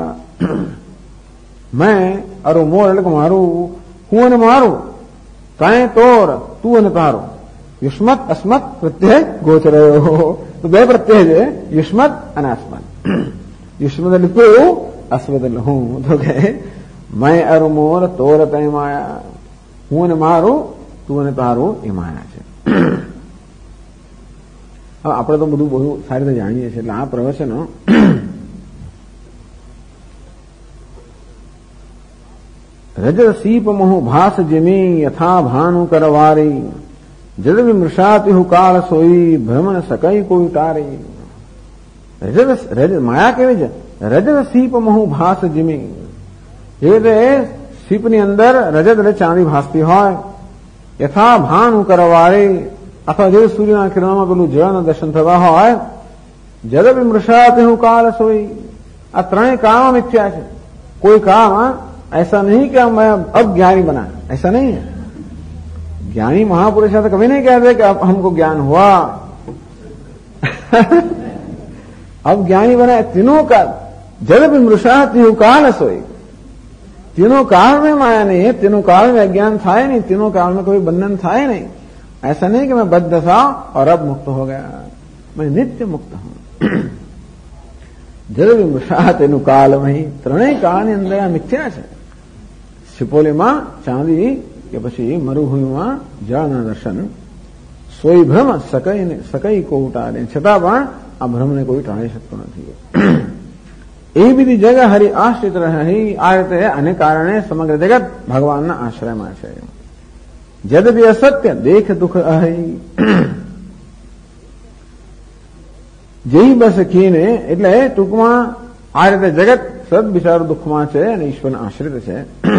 मैं अरु मोर એટલે કે મારું, હું અને મારું, કાંઈ તોર તું અને તારું. યુષ્મત અસ્મત પ્રત્યય ગોચરયો. તો બે પ્રત્યય છે, યુષ્મત અને અસ્મત. યુષ્મત એટલે તું, અસ્મત એટલે હું. તો કે मैं अरु मोर तोरते माया, હું અને મારું, તું અને તારું એ માયા છે. હવે આપણે તો બધું બહુ સારી રીતે જાણીએ છીએ એટલે આ પ્રવચનો રજ સીપ મોહ ભાસ જમી યથા ભાનુ કરવારી જદ વિમૃષાતિ હુ કાળ સોઈ ભ્રમણ સકઈ કોઈ તારી. રજ માયા કેવી છે? રજત સીપ મોહ ભાસ જમી. એ સીપની અંદર રજત એટલે ચાંદી ભાસતી હોય, યથા ભાનુ કરવારી અથવા જે સૂર્યના કિરણોમાં પેલું જળના દર્શન થતા હોય, જદ વિમૃષાતિ હુ કાળ સોઈ. આ ત્રણેય કાળમાં મિથ્યા છે. कोई काम ऐसा नहीं कि हम अब ज्ञानी बना, ऐसा नहीं है. ज्ञानी महापुरुष ऐसा कभी नहीं कहते कि अब हमको ज्ञान हुआ. अब ज्ञानी बना. तीनों का जल विमृषा तीनों काल सोई. तीनों काल में माया नहीं है, तीनों काल में अज्ञान था ही नहीं, तीनों काल में कोई बंधन था ही नहीं. ऐसा नहीं कि मैं बद्ध था और अब मुक्त हो गया, मैं नित्य मुक्त हूं. जल विमृषा तेनु काल में ત્રણેય કાળની અંદર આ મિથ્યા છે. શિપોલીમાં ચાંદી કે પછી મરુભૂમિમાં જળના દર્શન, સોઈ ભ્રમ સકઈ કો ઉટારે. છતાં પણ આ ભ્રમને કોઈ ટાળી શકતો નથી. એ બીજી જગા હરિ આશ્રિત રહી. આ રીતે આને કારણે સમગ્ર જગત ભગવાનના આશ્રયમાં છે. જદપી અસત્ય દેખ દુઃખ અહી. જેઈ બસ કીને એટલે ટૂંકમાં આ રીતે જગત સદ બિચારું દુઃખમાં છે અને ઈશ્વર આશ્રિત છે.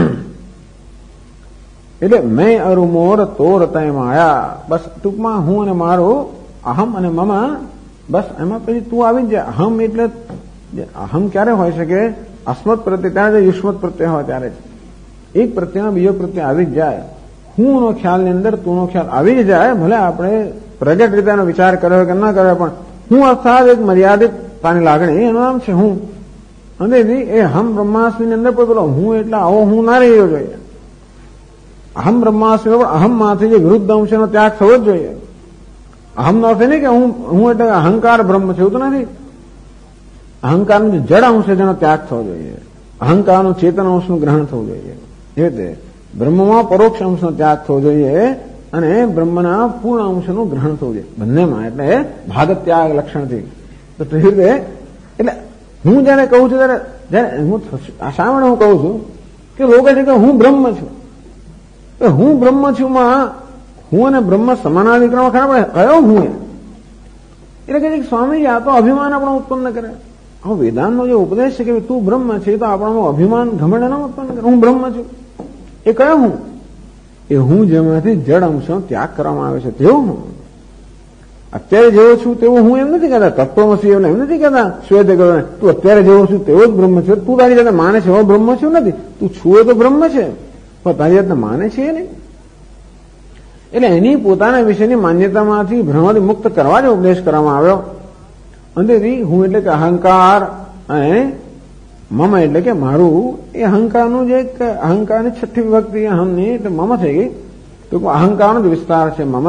એટલે મેં અરુ મોર તોર તય માયા. બસ ટૂંકમાં હું અને મારું, અહમ અને મમ, બસ એમાં પછી તું આવી જ જાય. અહમ એટલે અહમ ક્યારે હોય છે કે અસ્મત પ્રત્યે, ત્યારે યુષ્મત પ્રત્યે હોય ત્યારે જ એક પ્રત્યેમાં બીજો પ્રત્યે આવી જ જાય. હું નો ખ્યાલની અંદર તું નો ખ્યાલ આવી જ જાય. ભલે આપણે પ્રગટ રીતે એનો વિચાર કર્યો કે ના કર્યો, પણ હું અર્થાત એક મર્યાદિત તાની લાગણી, એનું નામ છે હું. અને એ હમ બ્રહ્માસ્મિ ની અંદર પેલો હું એટલે આવો હું ના રહ્યો જોઈએ. અહમ બ્રહ્માસ્મિ અહમ માંથી જે વિરુદ્ધ અંશ એનો ત્યાગ થવો જ જોઈએ. અહમ નો અર્થ નહીં કે હું એટલે અહંકાર બ્રહ્મ છે એવું તો નથી. અહંકારનો જે જડ અંશ છે તેનો ત્યાગ થવો જોઈએ. અહંકારનું ચેતન અંશનું ગ્રહણ થવું જોઈએ. એ રીતે બ્રહ્મમાં પરોક્ષ અંશનો ત્યાગ થવો જોઈએ અને બ્રહ્મના પૂર્ણ અંશનું ગ્રહણ થવું જોઈએ બંનેમાં. એટલે ભાગ ત્યાગ લક્ષણથી. તો તે રીતે એટલે હું જયારે કહું છું ત્યારે હું શા માટે હું કહું છું કે લોકો છે કે હું બ્રહ્મ છું. હું બ્રહ્મ છું માં હું અને બ્રહ્મ સમાનાધિક્રમ ખરા કયો હું એટલે કે સ્વામીજી આ તો અભિમાન આપણો ઉત્પન્ન કરે. હવે વેદાંતનો જે ઉપદેશ છે કે તું બ્રહ્મ છે તો આપણામાં અભિમાન ઘમંડ ન ઉત્પન્ન કરે. હું બ્રહ્મ છું એ કયો હું? એ હું જેમાંથી જડ અંશનો ત્યાગ કરવામાં આવે છે તેવું હું. અત્યારે જેવો છું તેવો હું એમ નથી કહેતા. તત્વમસી એમ નથી કહેતા શ્વેત તું અત્યારે જેવો છું તેવો જ બ્રહ્મ છે. તું તારી જાતે માને છે એવો બ્રહ્મ છું નથી. તું છું એ તો બ્રહ્મ છે પણ તારી જાતે માને છે નહીં. એટલે એની પોતાના વિશેની માન્યતામાંથી ભ્રમથી મુક્ત કરવા જ ઉપદેશ કરવામાં આવ્યો. અંતેથી હું એટલે કે અહંકાર અને મમ એટલે કે મારું એ અહંકારનું જે અહંકારની છઠ્ઠી વિભક્તિ અહમની એટલે મમ થઈ ગઈ. તો અહંકારનો જ વિસ્તાર છે મમ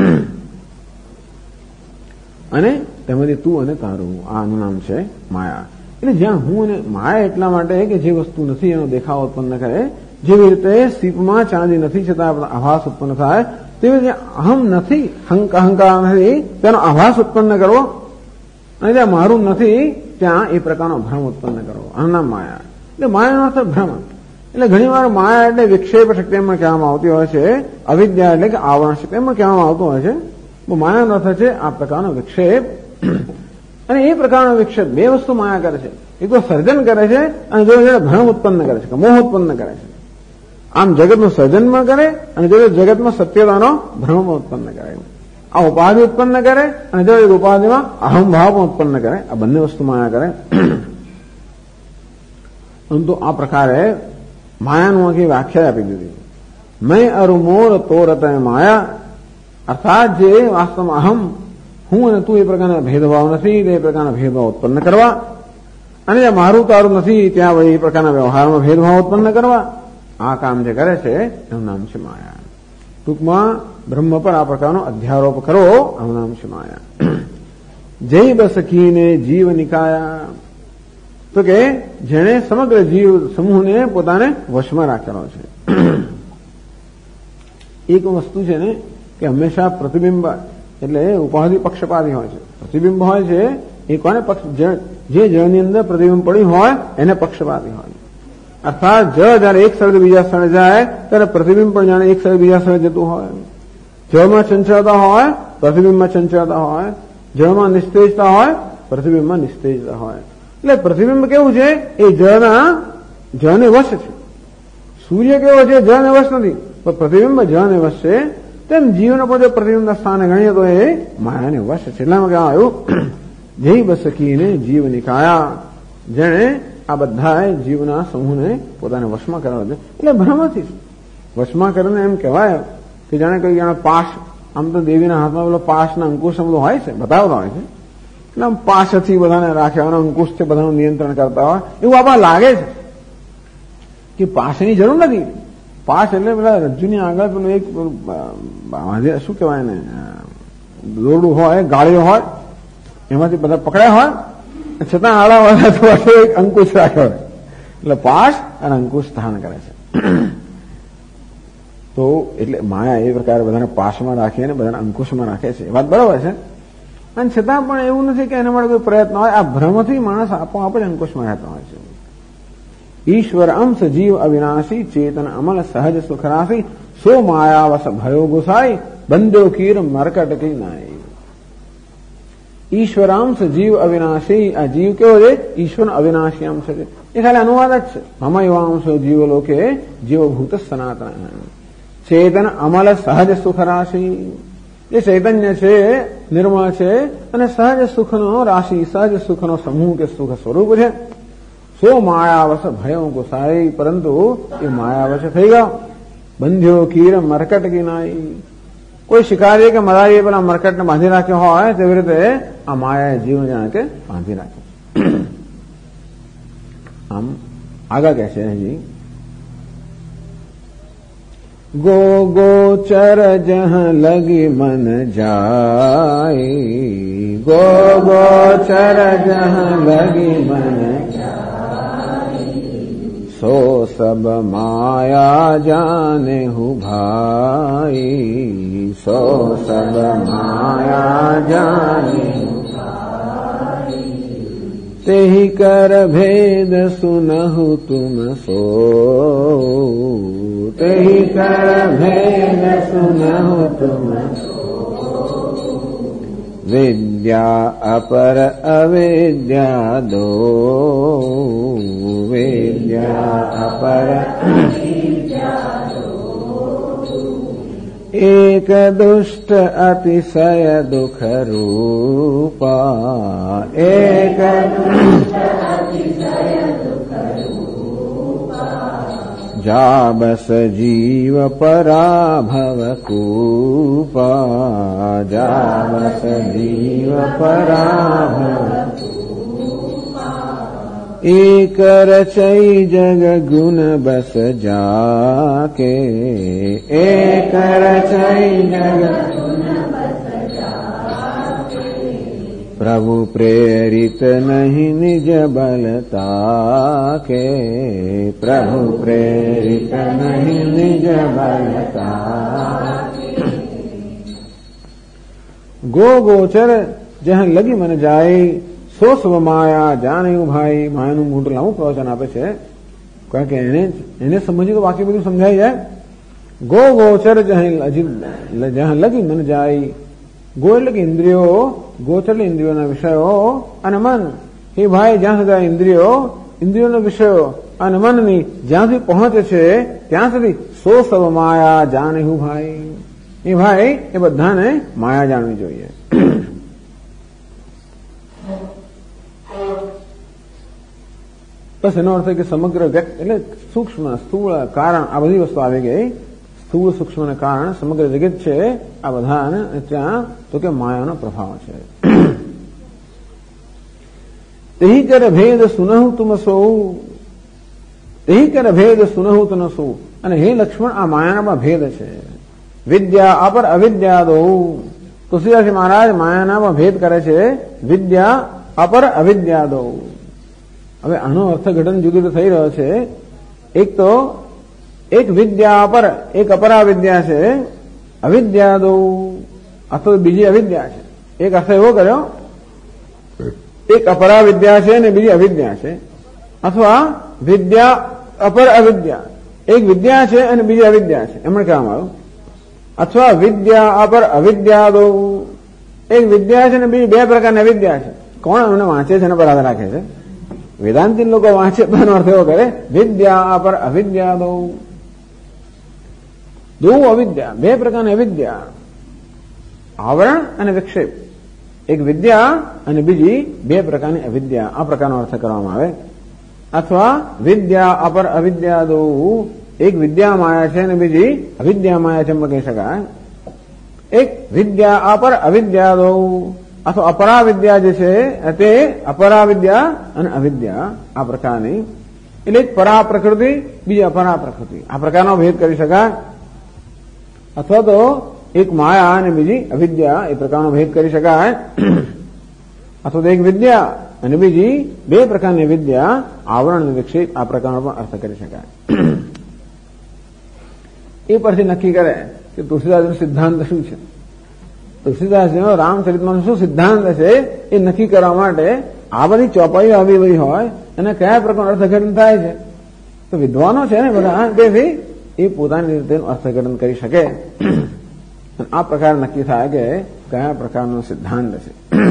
અને તેમાંથી તું અને તારું આનું નામ છે માયા. એટલે જ્યાં હું અને માયા એટલા માટે કે જે વસ્તુ નથી એનો દેખાવ ઉત્પન્ન કરે. જેવી રીતે સીપમાં ચાંદી નથી છતાં આભાસ ઉત્પન્ન થાય તેવી રીતે અહમ નથી અહંકાર નથી તેનો આભાસ ઉત્પન્ન કરવો અને જ્યાં મારું નથી ત્યાં એ પ્રકારનો ભ્રમ ઉત્પન્ન કરવો. આનું નામ માયા. એટલે માયાનો અર્થ ભ્રમ. એટલે ઘણી વાર માયા એટલે વિક્ષેપ શક્તિ એમાં કહેવામાં આવતી હોય છે. અવિદ્યા એટલે કે આવરણ શક્તિ એમાં કહેવામાં આવતું હોય છે. માયાનો અર્થ છે આ પ્રકારનો વિક્ષેપ. અને એ પ્રકારનો વિક્ષેપ બે વસ્તુ માયા કરે છે. એક તો સર્જન કરે છે અને જો ભ્રમ ઉત્પન્ન કરે છે મોહ ઉત્પન્ન કરે છે. આમ જગતનું સર્જન પણ કરે અને જો જગતમાં સત્યતાનો ભ્રમ ઉત્પન્ન કરે. આ ઉપાધિ ઉત્પન્ન કરે અને જો ઉપાધિમાં અહમ ભાવ પણ ઉત્પન્ન કરે. આ બંને વસ્તુ માયા કરે. પરંતુ આ પ્રકારે માયાનું આખી વ્યાખ્યા આપી દીધી. મેં અરુ મોર તોરત માયા અર્થાત જે વાસ્તવમાં અહમ હું અને તું એ પ્રકારના ભેદભાવ નથી તે પ્રકારના ભેદભાવ ઉત્પન્ન કરવા અને જ્યાં મારું તારું નથી ત્યાં એ પ્રકારના વ્યવહારમાં ભેદભાવ ઉત્પન્ન કરવા આ કામ જે કરે છે એનું નામ છે માયા. ટૂંકમાં બ્રહ્મ પર આ પ્રકારનો અધ્યારોપ કરો આનું નામ છે માયા. જય બસકીને જીવ નિકાયા તો કે જેણે સમગ્ર જીવ સમૂહને પોતાને વશમાં રાખેલો છે. એક વસ્તુ છે ને કે હંમેશા પ્રતિબિંબ એટલે ઉપાધિ પક્ષપાતી હોય છે. પ્રતિબિંબ હોય છે એ કોને પક્ષ જે જળની અંદર પ્રતિબિંબ પડ્યું હોય એને પક્ષપાતી હોય. અર્થાત જળ જયારે એક સ્થળે બીજા સ્થળે જાય ત્યારે પ્રતિબિંબ પણ જાણે એક સ્થળે બીજા સ્થળે જતું હોય. જળમાં ચંચળતા હોય પ્રતિબિંબમાં ચંચળતા હોય. જળમાં નિસ્તેજતા હોય પ્રતિબિંબમાં નિસ્તેજતા હોય. એટલે પ્રતિબિંબ કેવું છે એ જળને વશ છે. સૂર્ય કેવો છે જળને વશ નથી પણ પ્રતિબિંબ જળને વશ છે. તેમ જીવને પોતે પ્રતિબિંબના સ્થાને ગણીએ તો એ માયાને વશ છે. એટલામાં કહેવા આવ્યું જય બસકીને જીવ નિકાયા જેણે આ બધા જીવના સમૂહને પોતાને વશમાં કરાવે છે. એટલે ભ્રમથી વશમાં કરીને એમ કહેવાય કે જાણે કોઈ જાણે પાશ આમ તો દેવીના હાથમાં પેલો પાશના અંકુશ બધું હોય છે બતાવતા હોય છે. એટલે આમ પાશથી બધાને રાખ્યા અને અંકુશથી બધાનું નિયંત્રણ કરતા હોય એવું આપણા લાગે છે કે પાશની જરૂર નથી. પાશ એટલે પેલા રજ્જુની આગળ પેલું એક શું કહેવાય ને દોરડું હોય ગાળીઓ હોય એમાંથી બધા પકડ્યા હોય છતાં આડા વાળા એક અંકુશ રાખ્યો હોય એટલે પાશ અને અંકુશ સ્થાન કરે છે. તો એટલે માયા એ પ્રકારે બધાને પાશમાં રાખી અને બધાને અંકુશમાં રાખે છે. એ વાત બરાબર છે. અને છતાં પણ એવું નથી કે એના માટે કોઈ પ્રયત્ન હોય. આ ભ્રમથી માણસ આપોઆપ જ અંકુશમાં રહેતો હોય છે. ઈશ્વર અંશ જીવ અવિનાશી ચેતન અમલ સહજ સુખરાશી સો માયાવશ ભયો ગુસાઈ બંધ્યો કીર મરકટ કી નાઈ. ઈશ્વરાંશ જીવ અવિનાશી. આ જીવ કેવો છે ઈશ્વર અવિનાશી અંશ છે. એ ખાલી અનુવાદ જ છે. મમૈવાંશો જીવલોકે જીવભૂત સનાતન ચેતન અમલ સહજ સુખરાશી. એ ચૈતન્ય છે નિર્મળ છે અને સહજ સુખનો રાશિ સહજ સુખનો સમૂહ કે સુખ સ્વરૂપ છે. સો માયાવશ ભયો ગુસાઈ પરંતુ એ માયાવશ થઈ ગયો. બંધ્યો કીર મરકટ કી નાઈ. કોઈ શિકારીએ કે મદારીએ પેલા મરકટને બાંધી રાખ્યો હોય તેવી રીતે આ માયાએ જીવન જાણે કે બાંધી રાખ્યો. हम आगा कैसे हैं जी। गो गोचर जहाँ लगी मन जाए, गो गोचर जहाँ लगी मन जाए, सो सब माया जाने हु भाई, सो सब माया जाने हु भाई, तेहि कर भेद सुनहु तुम सो, तेहि कर भेद सुनहु तुम सो, विद्या अपर अविद्या दो, विद्या अपर अविद्या दो, एक दुष्ट अतिशय दुख रूपा, एक दुष्ट अतिशय दुख रूपा, जा बस जीव पराभव कूपा, जा बस जीव पराभव कूपा, एक रचई जग गुण बस जाके, एक रचई जग गुण बस जाके, प्रभु प्रेरित नहीं निज बलता के, प्रभु प्रेरित नहीं निज बलता के। गो गोचर जहाँ लगी मन जाए, સો સ્વ માયા જાણે એવું ભાઈ, માયાનું મોટું લાંબુ પ્રવચન આપે છે, કારણ કે એને સમજ્યું તો બાકી બધું સમજાઈ જાય. ગો ગોચર જયાં લગી મન જાય, ગો એટલે કે ઇન્દ્રિયો, ગોચર એટલે ઇન્દ્રિયોના વિષયો અને મન. એ ભાઈ જ્યાં સુધી ઇન્દ્રિયોના વિષયો અને મનની જ્યાં સુધી પહોંચે છે ત્યાં સુધી સો સવ માયા જાણે એવું ભાઈ. એ ભાઈ એ બધાને માયા જાણવી જોઈએ. બસ એનો અર્થ કે સમગ્ર વ્યક્ત એટલે સૂક્ષ્મ સ્થૂળ કારણ આ બધી વસ્તુ આવી ગઈ. સ્થૂળ સૂક્ષ્મ ને કારણ સમગ્ર જગત છે આ બધા ત્યાં તો કે માયાનો પ્રભાવ છે. તેહી કર ભેદ સુનહુ તુમ સૌ, તેહી કર ભેદ સુનહુ તુમ સૌ. અને હે લક્ષ્મણ આ માયાના ભેદ છે. વિદ્યા અપર અવિદ્યા દો. તુલસીદાસજી મહારાજ માયાનામાં ભેદ કરે છે. વિદ્યા અપર અવિદ્યા દો. હવે આનો અર્થઘટન જુદું થઈ રહ્યો છે. એક તો એક વિદ્યા અપર, એક અપરા વિદ્યા છે. અવિદ્યા દો અથવા બીજી અવિદ્યા છે. એક અર્થ એવો કર્યો એક અપરા વિદ્યા છે અને બીજી અવિદ્યા છે. અથવા વિદ્યા અપર અવિદ્યા, એક વિદ્યા છે અને બીજી અવિદ્યા છે એમણે કહેવામાં આવ્યું. અથવા વિદ્યા અપર અવિદ્યા દો, એક વિદ્યા છે અને બીજી બે પ્રકારની અવિદ્યા છે. કોણ એમને વાંચે છે એના પર આધાર રાખે છે. વેદાંતિન લોકો વાંચે એનો અર્થ એવો કરે વિદ્યા પર અવિદ્યા દો અવિદ્યા, બે પ્રકારની અવિદ્યા, આવરણ અને વિક્ષેપ. એક વિદ્યા અને બીજી બે પ્રકારની અવિદ્યા, આ પ્રકારનો અર્થ કરવામાં આવે. અથવા વિદ્યા અપર અવિદ્યા દો, એક વિદ્યા માયા છે અને બીજી અવિદ્યા માયા છે એમ કહી શકાય. એક વિદ્યા અપર અવિદ્યા દો અથવા અપરા વિદ્યા જે છે તે અપરા વિદ્યા અને અવિદ્યા આ પ્રકારની, એટલે એક પરા પ્રકૃતિ બીજી અપરા પ્રકૃતિ, આ પ્રકારનો ભેદ કરી શકાય. અથવા તો એક માયા અને બીજી અવિદ્યા એ પ્રકારનો ભેદ કરી શકાય. અથવા તો એક વિદ્યા અને બીજી બે પ્રકારની વિદ્યા, આવરણ અને વિક્ષેપ, આ પ્રકારનો પણ અર્થ કરી શકાય. એ પરથી નક્કી કરે કે તુલસીદાસનો સિદ્ધાંત શું છે. તુલસીદાસજીનો રામચરિતમાં શું સિદ્ધાંત છે એ નક્કી કરવા માટે આ બધી ચોપાઈઓ આવી બધી હોય અને કયા પ્રકારનું અર્થઘટન થાય છે. તો વિદ્વાનો છે ને બધા, તેથી એ પોતાની રીતે અર્થઘટન કરી શકે. આ પ્રકાર નક્કી થાય કે કયા પ્રકારનો સિદ્ધાંત છે.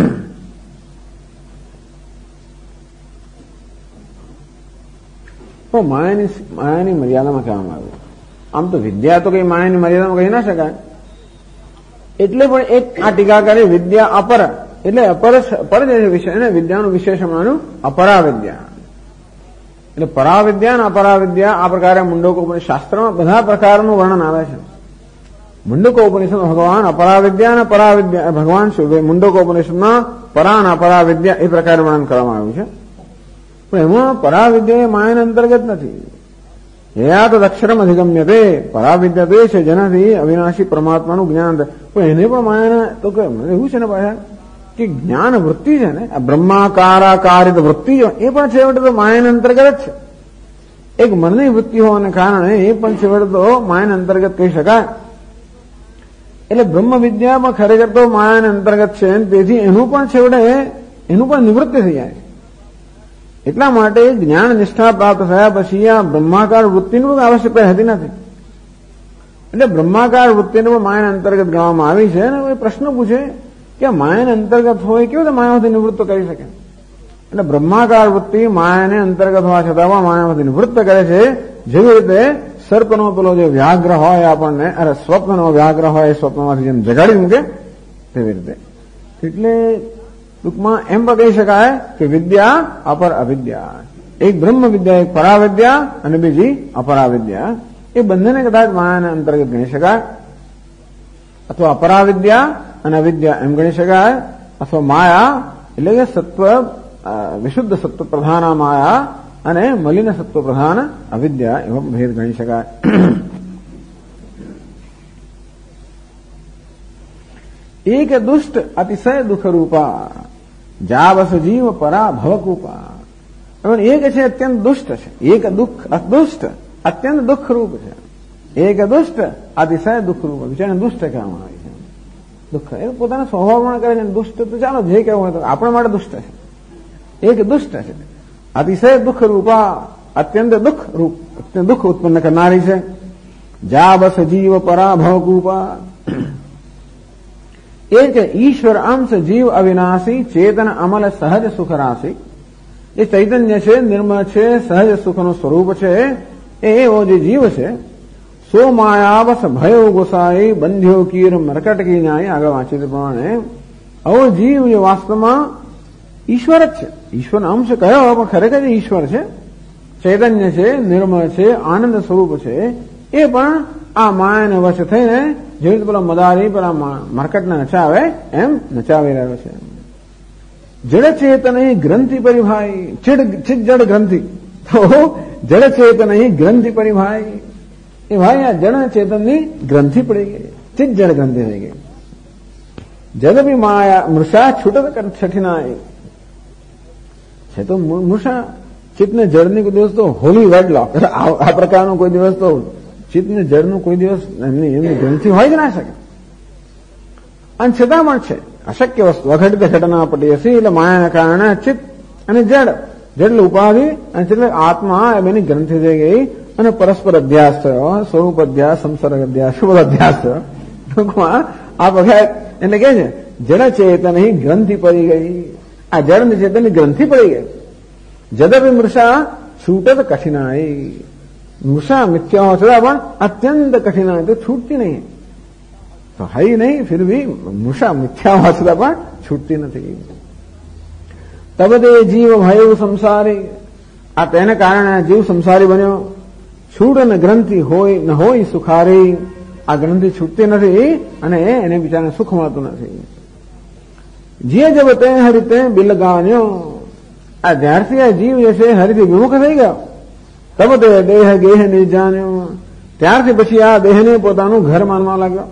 તો માયાની મર્યાદામાં કહેવામાં આવ્યું. આમ તો વિદ્યા તો કઈ માયાની મર્યાદામાં કહી ના શકાય. એટલે પણ એક આ ટીકા કરી વિદ્યા અપર, એટલે અપર જે વિષય ને વિદ્યાનું વિશેષણનું અપરા વિદ્યા, એટલે પરાવિદ્યા અને અપરાવિદ્યા આ પ્રકારે મુંડકોપનિષદ શાસ્ત્રમાં બધા પ્રકારનું વર્ણન આવે છે. મુંડકોપનિષદમાં ભગવાન અપરાવિદ્યા અને પરાવિદ્યા, ભગવાન શું મુંડકોપનિષદમાં પરા અને અપરાવિદ્યા એ પ્રકારે વર્ણન કરવામાં આવ્યું છે. પણ એમાં પરાવિદ્યા એ માયાના અંતર્ગત નથી. યા તો અક્ષરમ અધિગમ્ય તે પરાવિદ્યા તે છે જેનાથી અવિનાશી પરમાત્માનું જ્ઞાન થાય. પણ એને પણ માયાના તો એવું છે ને પાછા કે જ્ઞાન વૃત્તિ છે ને, આ બ્રહ્માકારાકારિત વૃત્તિ એ પણ છેવટે તો માયાના અંતર્ગત જ છે. એક મનની વૃત્તિ હોવાને કારણે એ પણ છેવટે તો માયાના અંતર્ગત કહી શકાય. એટલે બ્રહ્મ વિદ્યામાં ખરેખર તો માયાના અંતર્ગત છે, તેથી એનું પણ છેવટે એનું પણ નિવૃત્તિ થઈ જાય. એટલા માટે જ્ઞાન નિષ્ઠા પ્રાપ્ત થયા પછી આ બ્રહ્માકાર વૃત્તિની આવશ્યકતા હતી નથી. એટલે બ્રહ્માકાર વૃત્તિને પણ માયાના અંતર્ગત ગણવામાં આવી છે. અને પ્રશ્ન પૂછે કે માયાના અંતર્ગત હોય કેવું તો માયામાંથી નિવૃત્ત કરી શકે? એટલે બ્રહ્માકાર વૃત્તિ માયાને અંતર્ગત હોવા છતાં પણ માયામાંથી નિવૃત્ત કરે છે. જેવી રીતે સર્પનો પેલો જે વ્યાઘ્ર હોય આપણને, અરે સ્વપ્નનો વ્યાઘ્ર હોય એ સ્વપ્નમાંથી જેમ જગાડી મૂકે તેવી રીતે. એટલે ટૂંકમાં એમ પણ કહી શકાય કે વિદ્યા અપર અવિદ્યા, એક બ્રહ્મ વિદ્યા, એક પરાવિદ્યા અને બીજી અપરાવિદ્યા, એ બંનેને કદાચ માયાના અંતર્ગત ગણી શકાય, અથવા અપરાવિદ્યા અને અવિદ્યા એમ ગણી શકાય, અથવા માયા એટલે કે સત્વ વિશુદ્ધ સત્વ પ્રધાન માયા અને મલિન સત્વ પ્રધાન અવિદ્યા એવો ભેદ ગણી શકાય. એક દુષ્ટ અતિશય દુઃખ રૂપા જાવસ જીવ પરા ભવકૂપા. એક છે અત્યંત દુષ્ટ છે, એક દુષ્ટ અત્યંત દુઃખ રૂપ છે. એક દુષ્ટ અતિશય દુઃખ રૂપ, બિચારાને દુષ્ટ કહેવામાં આવે છે. દુઃખ એ પોતાના સ્વભાવમાં કરે છે. દુષ્ટ તો ચાલો જે કહેવું હોય તો આપણા માટે દુષ્ટ છે. એક દુષ્ટ છે, અતિશય દુઃખ રૂપા, અત્યંત દુઃખ રૂપ, અત્યંત દુઃખ ઉત્પન્ન કરનારી છે. જાવસ જીવ પરા ભવકૂપા. એ કે ઈશ્વર અંશ જીવ અવિનાશી ચેતન અમલ સહજ સુખ રાશિ. એ ચૈતન્ય છે, નિર્મળ છે, સહજ સુખનું સ્વરૂપ છે. એવો જે જીવ છે સો માયાવસ ભયો ગોસાઈ બંધ્યો કીર મરકટકી ન્યાય. આગળ વાંચિત પ્રમાણે આવો જીવ જે વાસ્તવમાં ઈશ્વર જ છે. ઈશ્વર અંશ કયો પણ ખરેખર ઈશ્વર છે, ચૈતન્ય છે, નિર્મળ છે, આનંદ સ્વરૂપ છે. એ પણ આ માયાને વશ થઈને જેવી રીતે પેલા મદારી પેલા મરકટને નચાવે એમ નચાવી રહ્યો છે. જડ ચેતન ગ્રંથિ પરિભાઈ, ચિદ જડ ગ્રંથિ, તો જડ ચેતન ગ્રંથિ પરિભાઈ. એ ભાઈ આ જડ ચેતનની ગ્રંથિ પડી ગઈ, ચિદ જડ ગ્રંથિ થઈ ગઈ. જદ બી માયા મૃષા છૂટત છઠિનાય છે. તો મૃષા ચિત્તને જળની કોઈ દિવસ તો હોલી વેડલોક, આ પ્રકારનો કોઈ દિવસ તો ચિત્તને જળનું કોઈ દિવસ એમની ગ્રંથિ હોય જ ના શકે. અને છતાં પણ છે અશક્ય વસ્તુ, અઘટિત ઘટના પટી હશે. એટલે માયાના કારણે ચિત્ત અને જડ ઉપાધિ અને એટલે આત્મા એની ગ્રંથિ થઈ ગઈ અને પરસ્પર અધ્યાસ થયો, સ્વરૂપ અધ્યાસ, સંસર્ગ અધ્યાસ, શુભ અધ્યાસ થયો. ટૂંકમાં આ વખત એટલે કે છે જડ ચેતન ગ્રંથિ પડી ગઈ. આ જડ ચેતનની ગ્રંથિ પડી ગઈ. જદપી મૃષા છૂટત કઠિનાઈ. મૃષા મિથ્યા હોવા છતાં પણ અત્યંત કઠિનાઈ, તો છૂટતી નહીં. તો હઈ નહીં ફિર ભી મૃષા મિથ્યા હોવા છતાં પણ છૂટતી નથી. તબદે જીવ ભય સંસારી. આ તેને કારણે જીવ સંસારી બન્યો. છૂટ અને ગ્રંથિ હોય ન હોય સુખારી. આ ગ્રંથિ છૂટતી નથી અને એને બિચારાને સુખ મળતું નથી. જે જબ તે હરિતે બિલગાન્યો. આ જ્યારથી આ જીવ જે છે હરિથી વિમુખ થઈ ગયો, તબ તે દેહ ગેહ નિજાન્યો. ત્યારથી પછી આ દેહને પોતાનું ઘર માનવા લાગ્યો.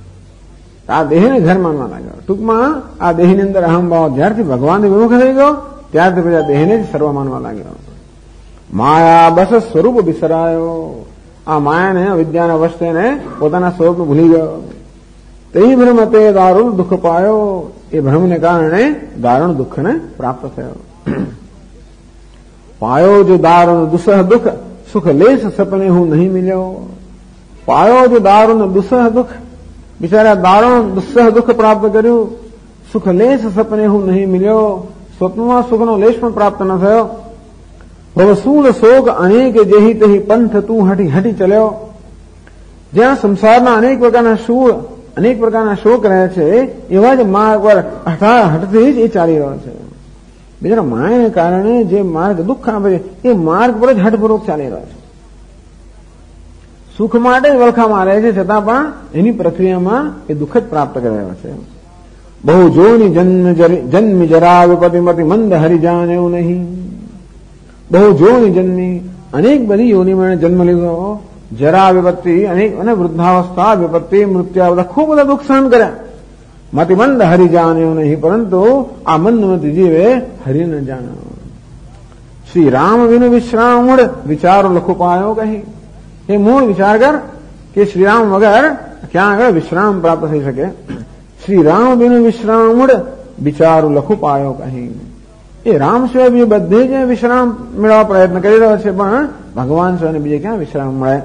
આ દેહને ઘર માનવા લાગ્યો. ટૂંકમાં આ દેહની અંદર અહંભાવ જ્યારથી ભગવાનથી વિમુખ થઈ ગયો ત્યારથી પછી આ દેહને જ સર્વ માનવા લાગ્યો. માયા બસ સ્વરૂપ બિસરાયો. આ માયાને વિદ્યાના વશ થઈને પોતાના સ્વરૂપને ભૂલી ગયો. તે ભ્રમ તે દારૂણ દુઃખ પાયો. એ ભ્રમને કારણે દારૂણ દુઃખને પ્રાપ્ત થયો. પાયો જો દારૂણ દુસહ દુઃખ સુખ લેશ સપને હું નહીં મિલ્યો. પાયો જો દારૂણ દુસહ દુઃખ, બિચારા દારૂણ દુસહ દુઃખ પ્રાપ્ત કર્યું. સુખ લેશ સપને હું નહીં મિલ્યો. સ્વપ્નમાં સુખનો લેશ પણ પ્રાપ્ત ન થયો. ભવસૂલ શોક અનેક જેહી તેહી પંથ તું હટી હટી ચલ્યો. જ્યાં સંસારના અનેક પ્રકારના શૂળ, અનેક પ્રકારના શોક રહે છે એવા જ માર્ગ પર હટથી જ એ ચાલી રહ્યો છે. બિચારા માયાને કારણે જે માર્ગ દુઃખ આપે છે એ માર્ગ પર જ હઠપૂર્વક ચાલી રહ્યો છે. સુખ માટે જ વલખા મારે છે છતાં પણ એની પ્રક્રિયામાં એ દુઃખ જ પ્રાપ્ત કરી રહ્યો છે. બહુ જોની જન્મ જરા વિપતિ મતિ મંદ હરિજાન એવું નહીં. બહુ જોની જન્મી, અનેક બધી યોનિમાં જન્મ લીધો, જરા વિપત્તિ અનેક અને વૃદ્ધાવસ્થા વિપત્તિ મૃત્યુ બધા ખૂબ બધા દુઃખ સહન કર્યા. મતિમંદ હરિ જાણ્યો નહીં, પરંતુ આ મંદમતી જીવે હરિ ન જાણ્યો. શ્રી રામ વિનું વિશ્રામ મૂળ વિચારો લખો પાયો કહી. એ મૂળ વિચાર કર કે શ્રીરામ વગર ક્યાં આગળ વિશ્રામ પ્રાપ્ત થઈ શકે. શ્રી રામ વિનું વિશ્રામ મૂળ વિચારો લખો પાયો કહી. એ રામ સિવાય બીજે બધે જ વિશ્રામ મેળવવા પ્રયત્ન કરી રહ્યો છે, પણ ભગવાન સિવાય બીજે ક્યાં વિશ્રામ મળે.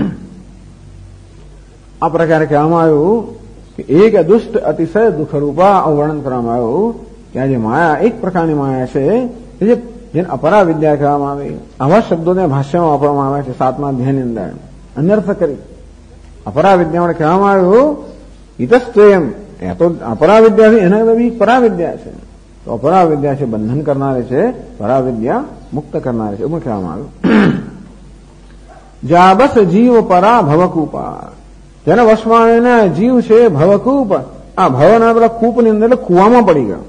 આ પ્રકારે કહેવામાં આવ્યું કે એક દુષ્ટ અતિશય દુઃખરૂપા વર્ણન કરવામાં આવ્યું કે આ જે માયા એક પ્રકારની માયા છે જેને અપરા વિદ્યા કહેવામાં આવે. આવા શબ્દોને ભાષ્યમાં વાપરવામાં આવે છે 7મા અધ્યાયની અંદર અનર્થ કરી. અપરા વિદ્યા કહેવામાં આવ્યું ઇતસ્ત્વયમ, એ તો અપરા વિદ્યા એના બી પરાવિદ્યા છે. તો અપરાવિદ્યા છે બંધન કરનારી છે, પરાવિદ્યા મુક્ત કરનારી છે એવું કહેવામાં આવ્યું. જા બસ જીવ પરા ભવકૂપા, જેના વશમાં એના જીવ છે ભવકૂપ. આ ભવના પેલા કૂપની અંદર એટલે કૂવામાં પડી ગયો.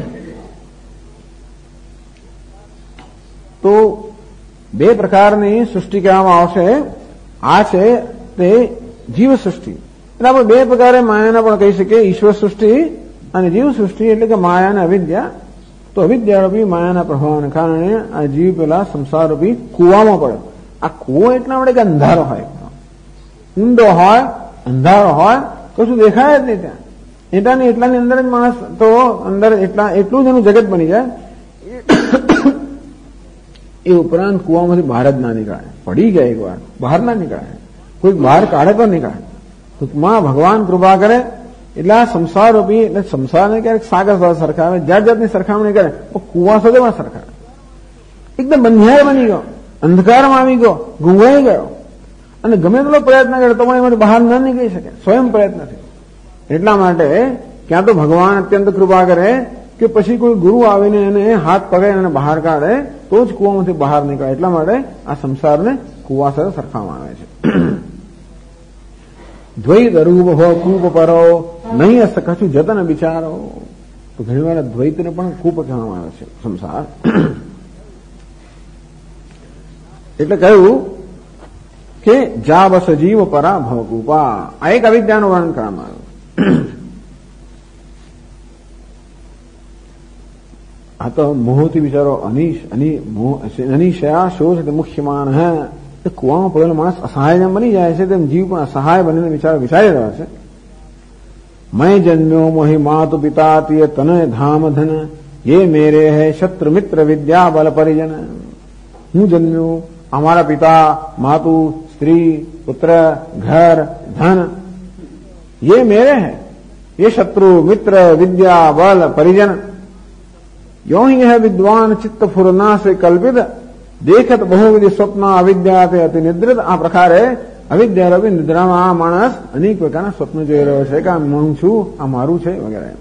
તો બે પ્રકારની સૃષ્ટિ કહેવામાં આવશે. આ છે તે જીવ સૃષ્ટિ, એટલે આપણે બે પ્રકારે માયાના પણ કહી શકીએ, ઈશ્વર સૃષ્ટિ અને જીવ સૃષ્ટિ. એટલે કે માયા અને અવિદ્યા. તો અવિદ્યારૂપી માયાના પ્રભાવને કારણે આ જીવ પેલા સંસારરૂપી કૂવામાં પડ્યો. આ કૂવો એટલા માટે કે અંધારો હોય, ઊંડો હોય, અંધારો હોય, કશું દેખાય જ નહીં ત્યાં. એટલાની અંદર જ માણસ તો અંદર એટલું જ એનું જગત બની જાય. એ ઉપરાંત કૂવામાંથી બહાર જ ના નીકળાય. પડી ગયા એક વાર બહાર ના નીકળાય, કોઈ બહાર કાઢે તો નીકળાય. ટૂંકમાં ભગવાન કૃપા કરે એટલે આ સંસાર રૂપી, એટલે સંસારને ક્યારેક સાગર સાથે સરખાવે, જાત જાતની સરખામણી કરે, પણ કુવા સાથે પણ સરખાવે. એકદમ બંધિયાર બની ગયો, અંધકારમાં આવી ગયો, ગુંગળાઈ ગયો, અને ગમે તેટલો પ્રયત્ન કરે તો પણ એમાંથી બહાર ન નીકળી શકે, સ્વયં પ્રયત્નથી. એટલા માટે ક્યાં તો ભગવાન અત્યંત કૃપા કરે કે પછી કોઈ ગુરુ આવીને એને હાથ પકડે અને બહાર કાઢે તો જ કુવામાંથી બહાર નીકળે. એટલા માટે આ સંસારને કુવા સાથે સરખાવવામાં આવે છે. દ્વૈત રૂપ હો કૂપ પરો નહીં હસ્ત કશું જતન વિચારો. તો ઘણી વાર દ્વૈતને પણ કૂપ કહેવામાં આવે છે સંસાર. એટલે કહ્યું કે જા બસ જીવ પરા ભવકૂપા. આ એક અવિદ્યાનું વર્ણન કરવામાં આવ્યું. આ તો મોહથી બિચારો અનિશયા શોષ મુખ્યમાન હે. કુવામાં પડેલો માણસ અસહાય જેમ બની જાય છે તેમ જીવ પણ અસહાય બનીને બિચારો વિચારી રહ્યો છે. मैं जन्म्यो मोहि मातु पिता तिय तनय धाम धन ये मेरे है शत्रु मित्र विद्या बल परिजन. હું જન્મ્યો, અમારા પિતા માતુ स्त्री पुत्र घर धन ये मेरे है, ये शत्रु मित्र विद्या बल परिजन. यो ही है विद्वान चित्त फुरना से कल्पित देखत बहुविध स्वप्न अविद्या ते अति निद्रित. આ પ્રકારે અવિદ્યા રવિ નિદ્રામાં આ માણસ અનેક પ્રકારના સ્વપ્ન જોઈ રહ્યો છે કે આ હું છું, આ મારું છે વગેરે.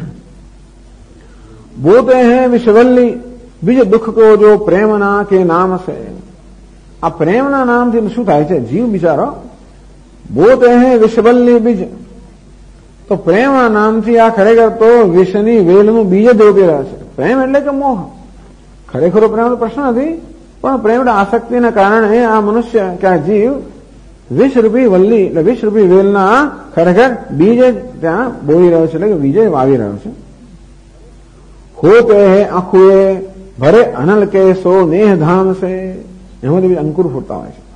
બોતે હૈ વિષવલ્લી બીજ દુઃખ કો જો પ્રેમના કે નામ સે. આ પ્રેમના નામથી શું થાય છે? જીવ બિચારો બોતે હૈ વિષવલ્લી બીજ. તો પ્રેમના નામથી આ ખરેખર તો વિષની વેલનું બીજ જ રોપી રહ્યા છે. પ્રેમ એટલે કે મોહ. ખરેખરો પ્રેમનો પ્રશ્ન નથી, પણ પ્રેમ આસક્તિના કારણે આ મનુષ્ય કે આ જીવ વિષરૂપી વલ્લી એટલે વિષરૂપી વેલના ખરેખર બીજ ત્યાં બોઈ રહ્યો છે, એટલે કે બીજે વાવી રહ્યો છે. હોતે હે આંખુએ ભરે અનલ કે સો નેહ ધામ સે. એમાંથી અંકુર ફૂટતા હોય છે.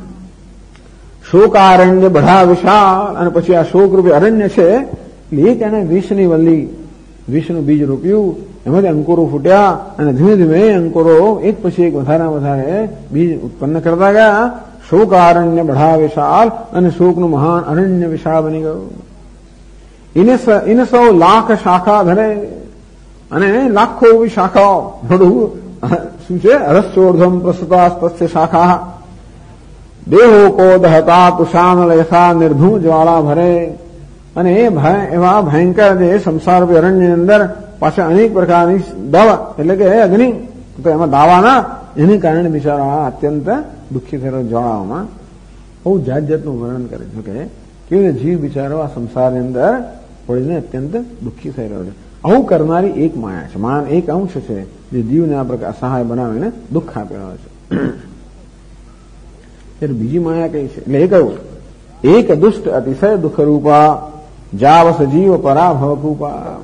શોકારણ્ય બઢા વિશાળ. અને પછી આ શોકરૂપી અરણ્ય છે એટલે એને વિષની વલ્લી, વિષનું બીજ રોપ્યું, એમાંથી અંકુરો ફૂટ્યા અને ધીમે ધીમે અંકુરો એક પછી એક વધારે બીજ ઉત્પન્ન કરતા ગયા. શોકારણ્ય બઢા વિશાળ. અને શોકનું મહાન અરણ્ય વિશાળ બની ગયું. ઇને સૌ લાખ શાખા ધરે. અને લાખો એવી શાખાઓ થોડું શું છે? રસોર્ધમ પ્રસુતા તસ્ય શાખા દેહો કો દહતા તુષાનલ યથા નિર્ધૂમ જ્વાળા ભરે. અને એવા ભયંકર જે સંસાર અરણ્યની અંદર પાછા અનેક પ્રકારની દવા એટલે કે અગ્નિ, તો એમાં દાવાના એને કારણે બિચારા અત્યંત દુઃખી થયેલો જ્વાળાઓમાં બહુ જાત જાતનું વર્ણન કરે છે કે કેવી રીતે જીવ બિચારો આ સંસારની અંદર પડીને અત્યંત દુઃખી થઈ રહ્યો છે. આવું કરનારી એક માયા છે, એક અંશ છે જે જીવને આ પ્રકાર અસહાય બનાવીને દુઃખ આપી રહ્યો છે. ત્યારે બીજી માયા કઈ છે? એટલે એ કહ્યું, એક દુષ્ટ અતિશય દુઃખ રૂપા જાવસ જીવ પરા ભવકૂપા.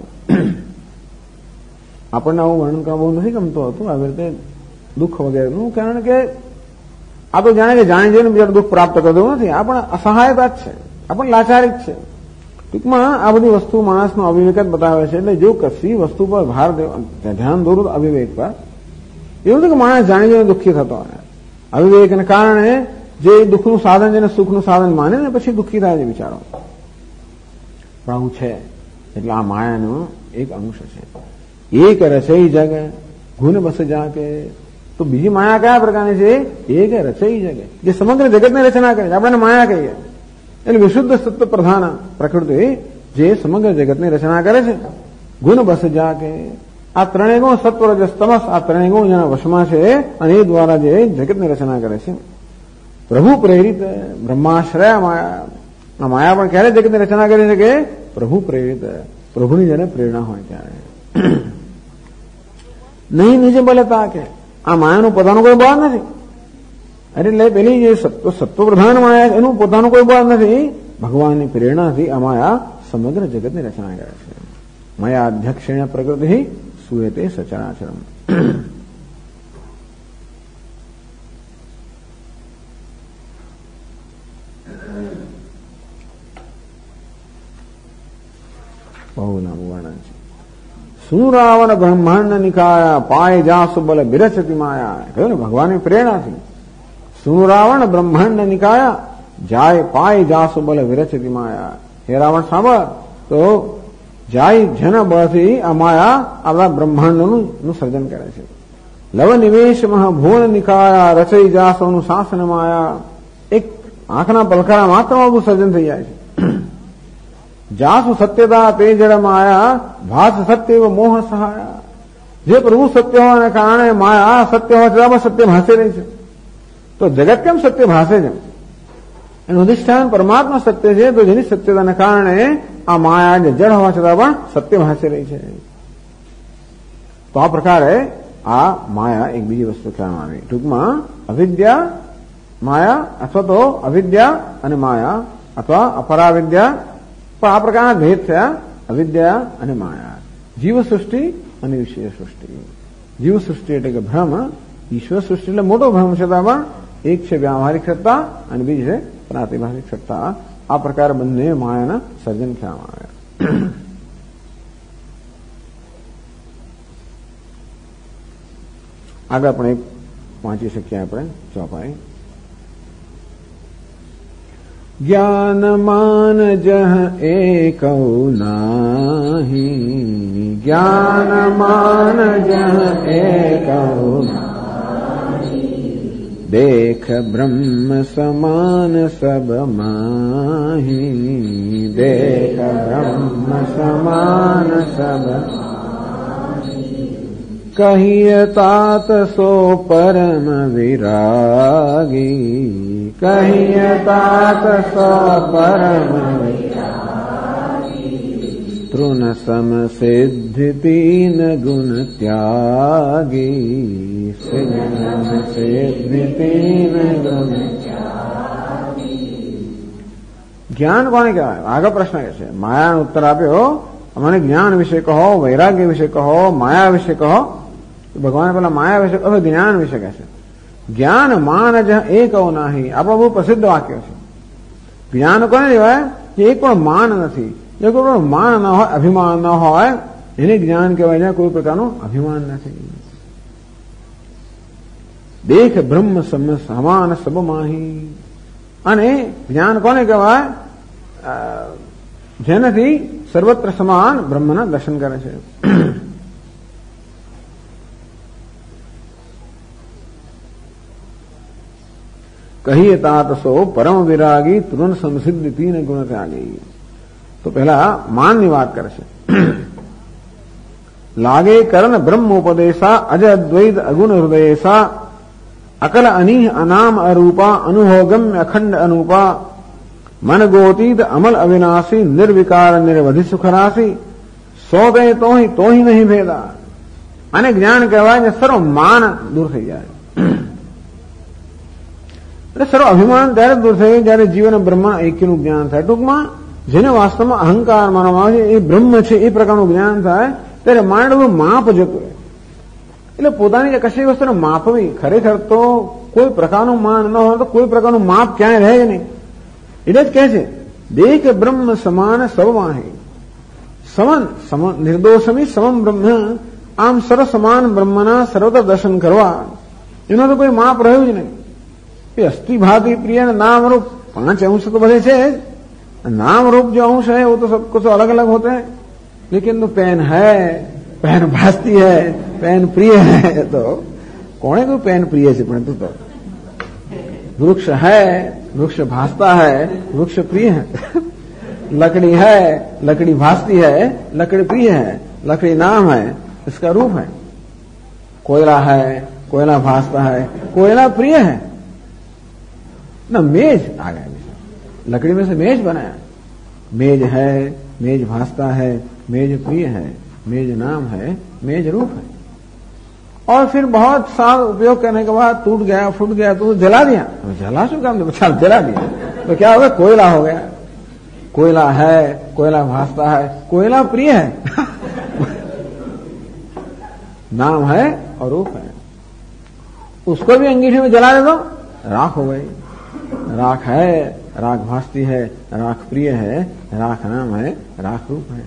આપણને આવું વર્ણન કરવા બહુ નથી ગમતું હતું આવી રીતે દુઃખ વગેરેનું, કારણ કે આ તો જાણે કે જાણી જઈને બીજા દુઃખ પ્રાપ્ત કરતું નથી. આ પણ અસહાયતા જ છે, આ પણ લાચારી જ છે. ટૂંકમાં આ બધી વસ્તુ માણસનો અવિવેક જ બતાવે છે. એટલે જો કશી વસ્તુ પર ધ્યાન દોરું અવિવેક પર, એવું નથી કે માણસ જાણી જઈને દુઃખી થતો હોય. અવિવેકને કારણે જે દુઃખનું સાધન છે ને સુખનું સાધન માને ને પછી દુઃખી થાય છે બિચારો. પણ આવું છે. એટલે આ માયાનો એક અંશ છે. એક રચઈ જગ ગુણ બસ જાકે. તો બીજી માયા કયા પ્રકારની છે? એક રચઈ જગ, જે સમગ્ર જગતની રચના કરે છે. આપણે માયા કહીએ. એટલે વિશુદ્ધ સત્વ પ્રધાન પ્રકૃતિ જે સમગ્ર જગતની રચના કરે છે. ગુણ બસ જાકે. આ ત્રણેય ગુણ સત્વ રજસ તમસ, આ ત્રણેય ગુણ જેના વશમાં છે અને એ દ્વારા જે જગતની રચના કરે છે. પ્રભુ પ્રેરિત બ્રહ્માશ્રય માયા. આ માયા પણ ક્યારે જગતની રચના કરી છે કે પ્રભુ પ્રેરિત, પ્રભુની જેને પ્રેરણા હોય ત્યારે. નહીં નીચે બલતા કે આ માયાનું પોતાનું કોઈ બળ નથી. એટલે પેલી જે સત્વ પ્રધાન માયા એનું પોતાનું કોઈ બળ નથી. ભગવાનની પ્રેરણાથી આ માયા સમગ્ર જગતની રચના કરે છે. માયા અધ્યક્ષેણ પ્રકૃતિ સુયતે સચરાચરમ. બહુ લાંબુ વર્ણન છે. સુરાવન બ્રહ્માંડ નિકાયા પાય જાસુ બલ બિરચતી માયા. કહ્યું ને ભગવાનની પ્રેરણાથી સુરાવણ બ્રહ્માંડ નિકાયા જાય પાય જાસુ બલ વિરચતી માયા. હે રાવણ સાંભળ, તો જાય જેના બળથી આ માયા આપણા બ્રહ્માંડનું સર્જન કરે છે. લવ નિવેશ ભુવન નિકાયા રચઈ જાસોનું શાસન માયા. એક આંખના પલકારા માત્રમાં બધું સર્જન થઈ જાય છે. જાસુ સત્યતા તે જળ માયા ભાસ સત્ય મોહ સહાયા. જે પ્રભુ સત્ય હોવાને કારણે માયા સત્ય હોવા છતાં સત્ય ભાસે રહી છે. તો જગત કેમ સત્ય ભાસે છે? એનું અધિષ્ઠાન પરમાત્મા સત્ય છે. તો જેની સત્યતાને કારણે આ માયા જે જળ હોવા છતાં પણ સત્ય ભાસે રહી છે. તો આ પ્રકારે આ માયા એક બીજી વસ્તુ કહેવામાં આવી. ટૂંકમાં અવિદ્યા માયા અથવા તો અવિદ્યા અને માયા અથવા અપરાવિદ્યા, પણ આ પ્રકારના ભેદ થયા અવિદ્યા અને માયા. જીવ સૃષ્ટિ અને ઈશ્વર સૃષ્ટિ. જીવ સૃષ્ટિ એટલે કે ભ્રમ, ઈશ્વર સૃષ્ટિ એટલે મોટો ભ્રમ છે. પણ એક છે વ્યાવહારિક સત્તા અને બીજી છે પ્રાતિભાષિક સત્તા. આ પ્રકાર બંને માયાના સર્જન કરવામાં આવ્યા. આગળ પણ એક વાંચી શકીએ આપણે ચોપાઈ. જ્ઞાન માન જહ એકૌ નાહી. જ્ઞાન માન જહ એકૌ દેખ બ્રહ્મ સમાન સબ માહી. દેખ બ્રહ્મ સમાન સબ કહિય તાત સો પરમ વિરાગી. કહિય તાત સો પરમ વિરાગી. તૃણ સમ સિદ્ધિ તીન ગુણ ત્યાગી. સિદ્ધિ તીન ગુણ ત્યાગી. જ્ઞાન કોને કહેવાય? આગળ પ્રશ્ન કે છે. માયાનો ઉત્તર આપ્યો. મને જ્ઞાન વિશે કહો, વૈરાગ્ય વિશે કહો, માયા વિશે કહો. ભગવાન પેલા માયા વિશે કહો, જ્ઞાન વિશે કહે છે. જ્ઞાન માન જ એકૌ નાહી. આપણું બહુ પ્રસિદ્ધ વાક્ય છે. જ્ઞાન કોને કહેવાય? કે એક પણ માન નથી. જો કોઈ પણ માન ન હોય, અભિમાન ન હોય, એને જ્ઞાન કહેવાય. જ્યાં કોઈ પ્રકારનું અભિમાન નથી. દેખ બ્રહ્મ સમાન સબ માહી. અને જ્ઞાન કોને કહેવાય? જેનાથી સર્વત્ર સમાન બ્રહ્મના દર્શન કરે છે. કહીએ તાત સો પરમ વિરાગી તુરંત સમસિદ્ધિ તીન ગુણ ત્યાગી. તો પહેલા માનની વાત કરે છે. લાગે કરણ બ્રહ્મોપદેશા અજ અદ્વૈત અગુણ હૃદયેશા અકલ અનીહ અનામ અરૂપા અનુભોગમ્ય અખંડ અનુપા મન ગોતીત અમલ અવિનાશી નિર્વિકાર નિર્વધિ સુખરાશી સો ગए तो ही नहीं भेदा. આને જ્ઞાન કહેવાય ને સર્વ માન દૂર થઈ જાય. એટલે સર્વ અભિમાન ત્યારે દૂર થઈ જાય જયારે જીવન બ્રહ્મ એક્યનું જ્ઞાન થાય. ટૂંકમાં જેને વાસ્તવમાં અહંકાર માનવામાં આવે છે એ બ્રહ્મ છે એ પ્રકારનું જ્ઞાન થાય ત્યારે માનવું માપ જતું રહે. એટલે પોતાની જે કશી વસ્તુને માપવી ખરેખર તો કોઈ પ્રકારનું માન ન હોય તો કોઈ પ્રકારનું માપ ક્યાંય રહે નહીં. એટલે જ કહે છે દેખ બ્રહ્મ સમાન સવમાહી સમન નિર્દોષમી સમમ બ્રહ્મ. આમ સર્વ સમાન બ્રહ્મના સર્વત્ર દર્શન કરવા એનો તો કોઈ માપ રહ્યું જ નહીં. એ અસ્થિ ભાતિ પ્રિય नाम रूप 5 अंश तो बधे છે. नाम रूप जो अंश है वो तो सबको तो अलग अलग होते हैं, लेकिन तो पेन है, पेन भासती है, पेन प्रिय है. तो कोने को पेन प्रिय है परंतु तो वृक्ष है, वृक्ष भासता है, वृक्ष प्रिय है. लकड़ी है, लकड़ी भासती है, लकड़ी प्रिय है. लकड़ी नाम है, इसका रूप है. कोयला है, कोयला भासता है, कोयला प्रिय है ना. मेज आ गया, लकड़ी में से मेज बनाया. मेज है, मेज भासता है, मेज प्रिय है, मेज नाम है, मेज रूप है. और फिर बहुत साल उपयोग करने के बाद टूट गया, फूट गया तो जला दिया. जला शू काम जला दिया तो क्या हो गया? कोयला हो गया. कोयला है, कोयला भासता है, कोयला प्रिय है. नाम है और रूप है. उसको भी अंगीठी में जला दे दो, राख हो गई. राख है, राख भासती है, राख प्रिय है, राख नाम है, राख रूप है.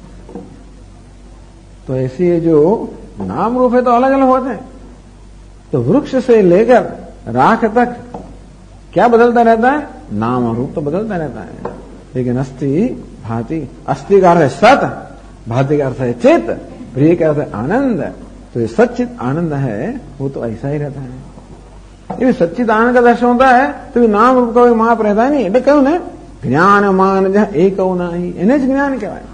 तो ऐसे जो नाम रूप है तो अलग अलग होते हैं. तो वृक्ष से लेकर राख तक क्या बदलता रहता है? नाम और रूप तो बदलता रहता है. लेकिन अस्थि भाति, अस्थि का अर्थ है सत, भाति का अर्थ है चित, प्रिय का अर्थ है आनंद. तो ये सच्चित आनंद है वो तो ऐसा ही रहता है. ये सच्चित आनंद का दर्शन होता है तो नाम रूप का कोई माप रहता है नहीं. એટલે કહ્યું ને જ્ઞાન માન જહ એકૌ નાહી, એને જ જ્ઞાન કહેવાય.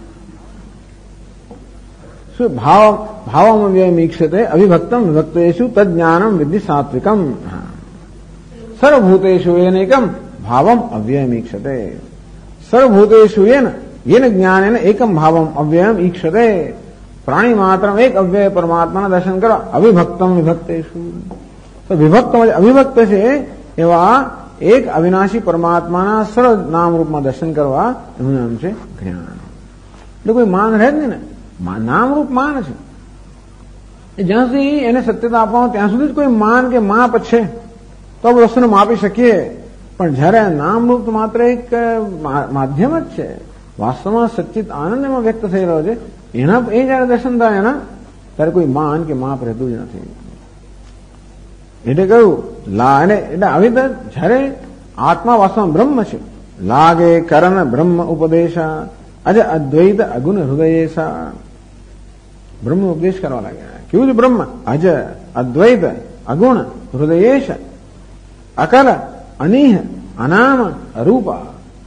શું ભાવ ભાવમ વ્યયમીક્ષતે અવિભક્તમ વિભક્તેષુ તજ્ઞાનમ વિદ્ધિ સાત્વિકમ. સર્વભૂતેષુ એનેકમ ભાવમ અવ્યયમીક્ષતે. સર્વભૂતેષુ येन ज्ञानेन एकम भावम अव्ययम ईक्षते. प्राणी मात्रम एक अव्यय परमात्मा दर्शन करो. अविभक्तम विभक्तेषु तो विभक्त अविभक्त છે એવા એક અવિનાશી પરમાત્માના સરળ નામ રૂપમાં દર્શન કરવા એનું નામ છે જ્ઞાન. એટલે કોઈ માન રહે જ નહીં ને. નામ રૂપ માન છે. જ્યાં સુધી એને સત્યતા આપવાનું ત્યાં સુધી જ કોઈ માન કે માપ છે તો આ વસ્તુને માપી શકીએ. પણ જયારે નામ રૂપ માત્ર એક માધ્યમ જ છે, વાસ્તવમાં સચ્ચિત આનંદ એમાં વ્યક્ત થઈ રહ્યો છે, એના એ જયારે દર્શન થાય એના ત્યારે કોઈ માન કે માપ રહેતું જ નથી. એટલે કહ્યું એટલે આવી રીતે જયારે આત્મા વાસ્તવમાં બ્રહ્મ છે, લાગે કરણ બ્રહ્મ ઉપદેશા અજ અદ્વૈત અગુણ હૃદયેશા. બ્રહ્મ ઉપદેશ કરવા લાગ્યા. કેવું છે બ્રહ્મ? અજ અદ્વૈત અગુણ હૃદયેશ અકલ અનિહ અનામ અરૂપા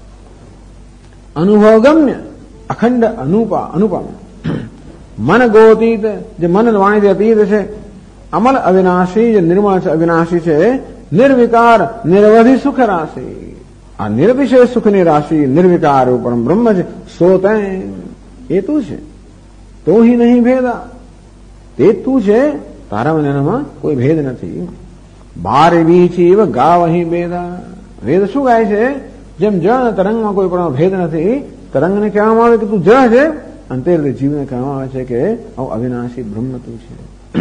અનુભવગમ્ય અખંડ અનુપમ. મન ગોતીત, જે મન વાણીથી અતીત છે. અમલ અવિનાશી, જે નિર્મળ છે, અવિનાશી છે. નિર્વિકાર નિરવધિ સુખ રાશિ. આ નિરતિશય સુખની રાશિ નિર્વિકાર પરમ બ્રહ્મ છે. સોતે એ તું છે. તો ही નહીં ભેદા, તે તું છે. તારામાં એનામાં કોઈ ભેદ નથી. બાર બીચી ગાવ અહીં ભેદા. વેદ શું ગાય છે? જેમ જળ તરંગમાં કોઈ પણ ભેદ નથી, તરંગને કહેવામાં આવે કે તું જળ છે, અને તે રીતે જીવને કહેવામાં આવે છે કે અવિનાશી બ્રહ્મ તું છે.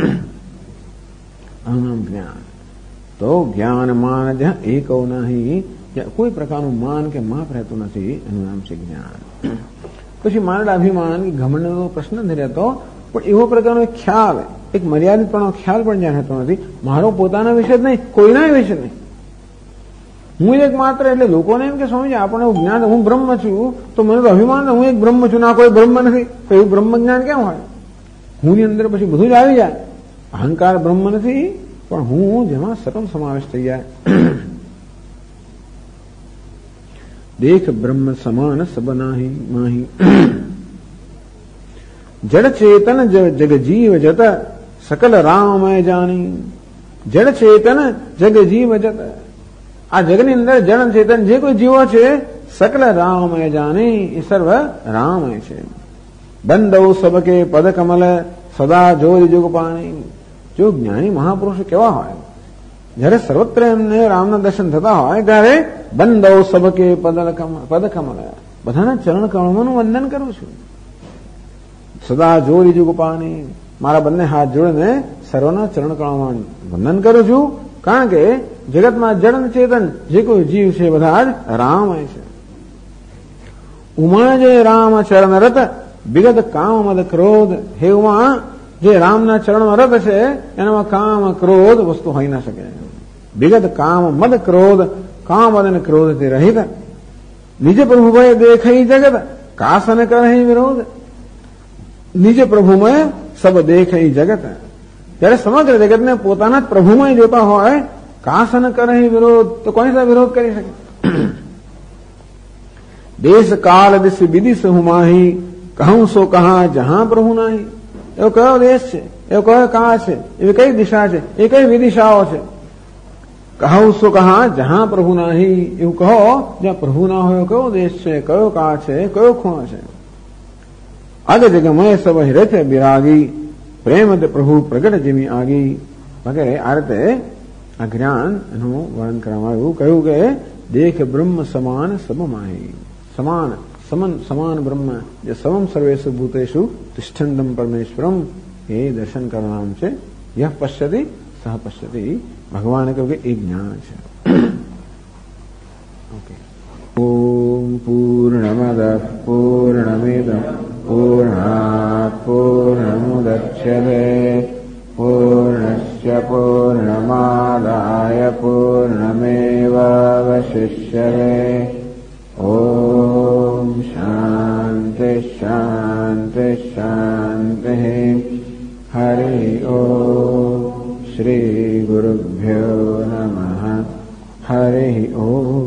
અહમ જ્ઞાન. તો જ્ઞાન માન જ્યાં એકૌ નહીં, કોઈ પ્રકારનું માન કે માપ રહેતું નથી, એનું નામ છે જ્ઞાન. પછી માનડા અભિમાન કે ઘમંડનો પ્રશ્ન નથી રહેતો, પણ એવો પ્રકારનો એક ખ્યાલ, એક મર્યાદિત પણ ખ્યાલ પણ જ્યાં રહેતો નથી. મારો પોતાના વિશે જ નહીં, કોઈના વિશે નહીં. હું એક માત્ર, એટલે લોકોને એમ કે સ્વામીજી આપણે એવું જ્ઞાન, હું બ્રહ્મ છું તો મને તો અભિમાન, હું એક બ્રહ્મ છું, ના કોઈ બ્રહ્મ નથી. તો એવું બ્રહ્મ જ્ઞાન કેમ હોય? હું ની અંદર પછી બધું જ આવી જાય. અહંકાર બ્રહ્મ નથી, પણ હું જેમાં સતમ સમાવેશ થઈ જાય. દેખ બ્રહ્મ સમાન સબ નાહી માહી. જડ ચેતન જગ જીવ જત સકલ રામમય જાણી. જડ ચેતન જગ જીવ જત. આ જગની અંદર જડ ચેતન જે કોઈ જીવો છે, સકલ રામમય જાણી, એ સર્વ રામમય છે. બંદૌ સબકે પદ કમલ સદા જોરી જુગ પાણી. જો જ્ઞાની મહાપુરુષો કેવા હોય, જયારે સર્વત્ર એમને રામના દર્શન થતા હોય ત્યારે બંદો સબકે પદકમલ, બધાના ચરણ કમળનું વંદન કરું છું. સદા જોરી જુગ પાણી, મારા બંને હાથ જોડીને સર્વના ચરણ કમળમાં વંદન કરું છું. કારણ કે જગતમાં જડ ચેતન જે કોઈ જીવ છે બધા જ રામય છે. ઉમા જે રામ ચરણ રત વિગત કામ મદ ક્રોધ. હે ઉમા, જે રામના ચરણમાં રત છે એનામાં કામ ક્રોધ વસ્તુ હોઈ ના શકે. વિગત કામ મદ ક્રોધ, કામ અને ક્રોધથી રહિત. નિજ પ્રભુમય દેખઈ જગત કાસન કરહી વિરોધ. નિજ પ્રભુમય સબ દેખઈ જગત. ત્યારે સમગ્ર જગતને પોતાના જ પ્રભુમય જોતા હોય, કાસન કરહી વિરોધ, તો કોની સાથે વિરોધ કરી શકે? દેશ કાળ દિશ વિદિશ હું માહી, કહું સો કહા જહાં પ્રભુ નાહી. એવો કયો દેશ છે, એવો કયો કાળ છે, એવી કઈ દિશા છે, એ કઈ વિદિશાઓ છે? કહું સો કહા જહાં પ્રભુ નાહી, એવું કહો જ્યાં પ્રભુ ના હોય કયો દેશ છે, કયો કાળ છે, કયો ખૂણો છે? અગ જગમય સબ હિરથ બિરાગી, પ્રેમ પ્રભુ પ્રગટ જેમી આગી વગેરે આ રીતે આ જ્ઞાન એનું વર્ણન કરવામાં આવ્યું. કહ્યું કે દેખ બ્રહ્મ સમાન સબ માહી. સમાન સમાન બ્રહ્મ જે સમમ સર્વેષુ ભૂતેષુ તિષ્ઠંતમ પરમેશ્વરમ, એ દર્શન કરવાનું છે. યહ પશ્યતિ સહ પશ્યતિ, ભગવાને કહ્યું કે એ જ્ઞાન છે. ઓમ પૂર્ણમદ પૂર્ણમિદં પૂર્ણાત પૂર્ણમુદચ્યતે પૂર્ણસ્ય પૂર્ણમાદાય પૂર્ણમેવાવશિષ્યતે. ઓમ શાંતિ શાંતિ શાંતિ. હરિ ઓમ શ્રી ગુરુભ્યો નમઃ. હરિ ઓમ.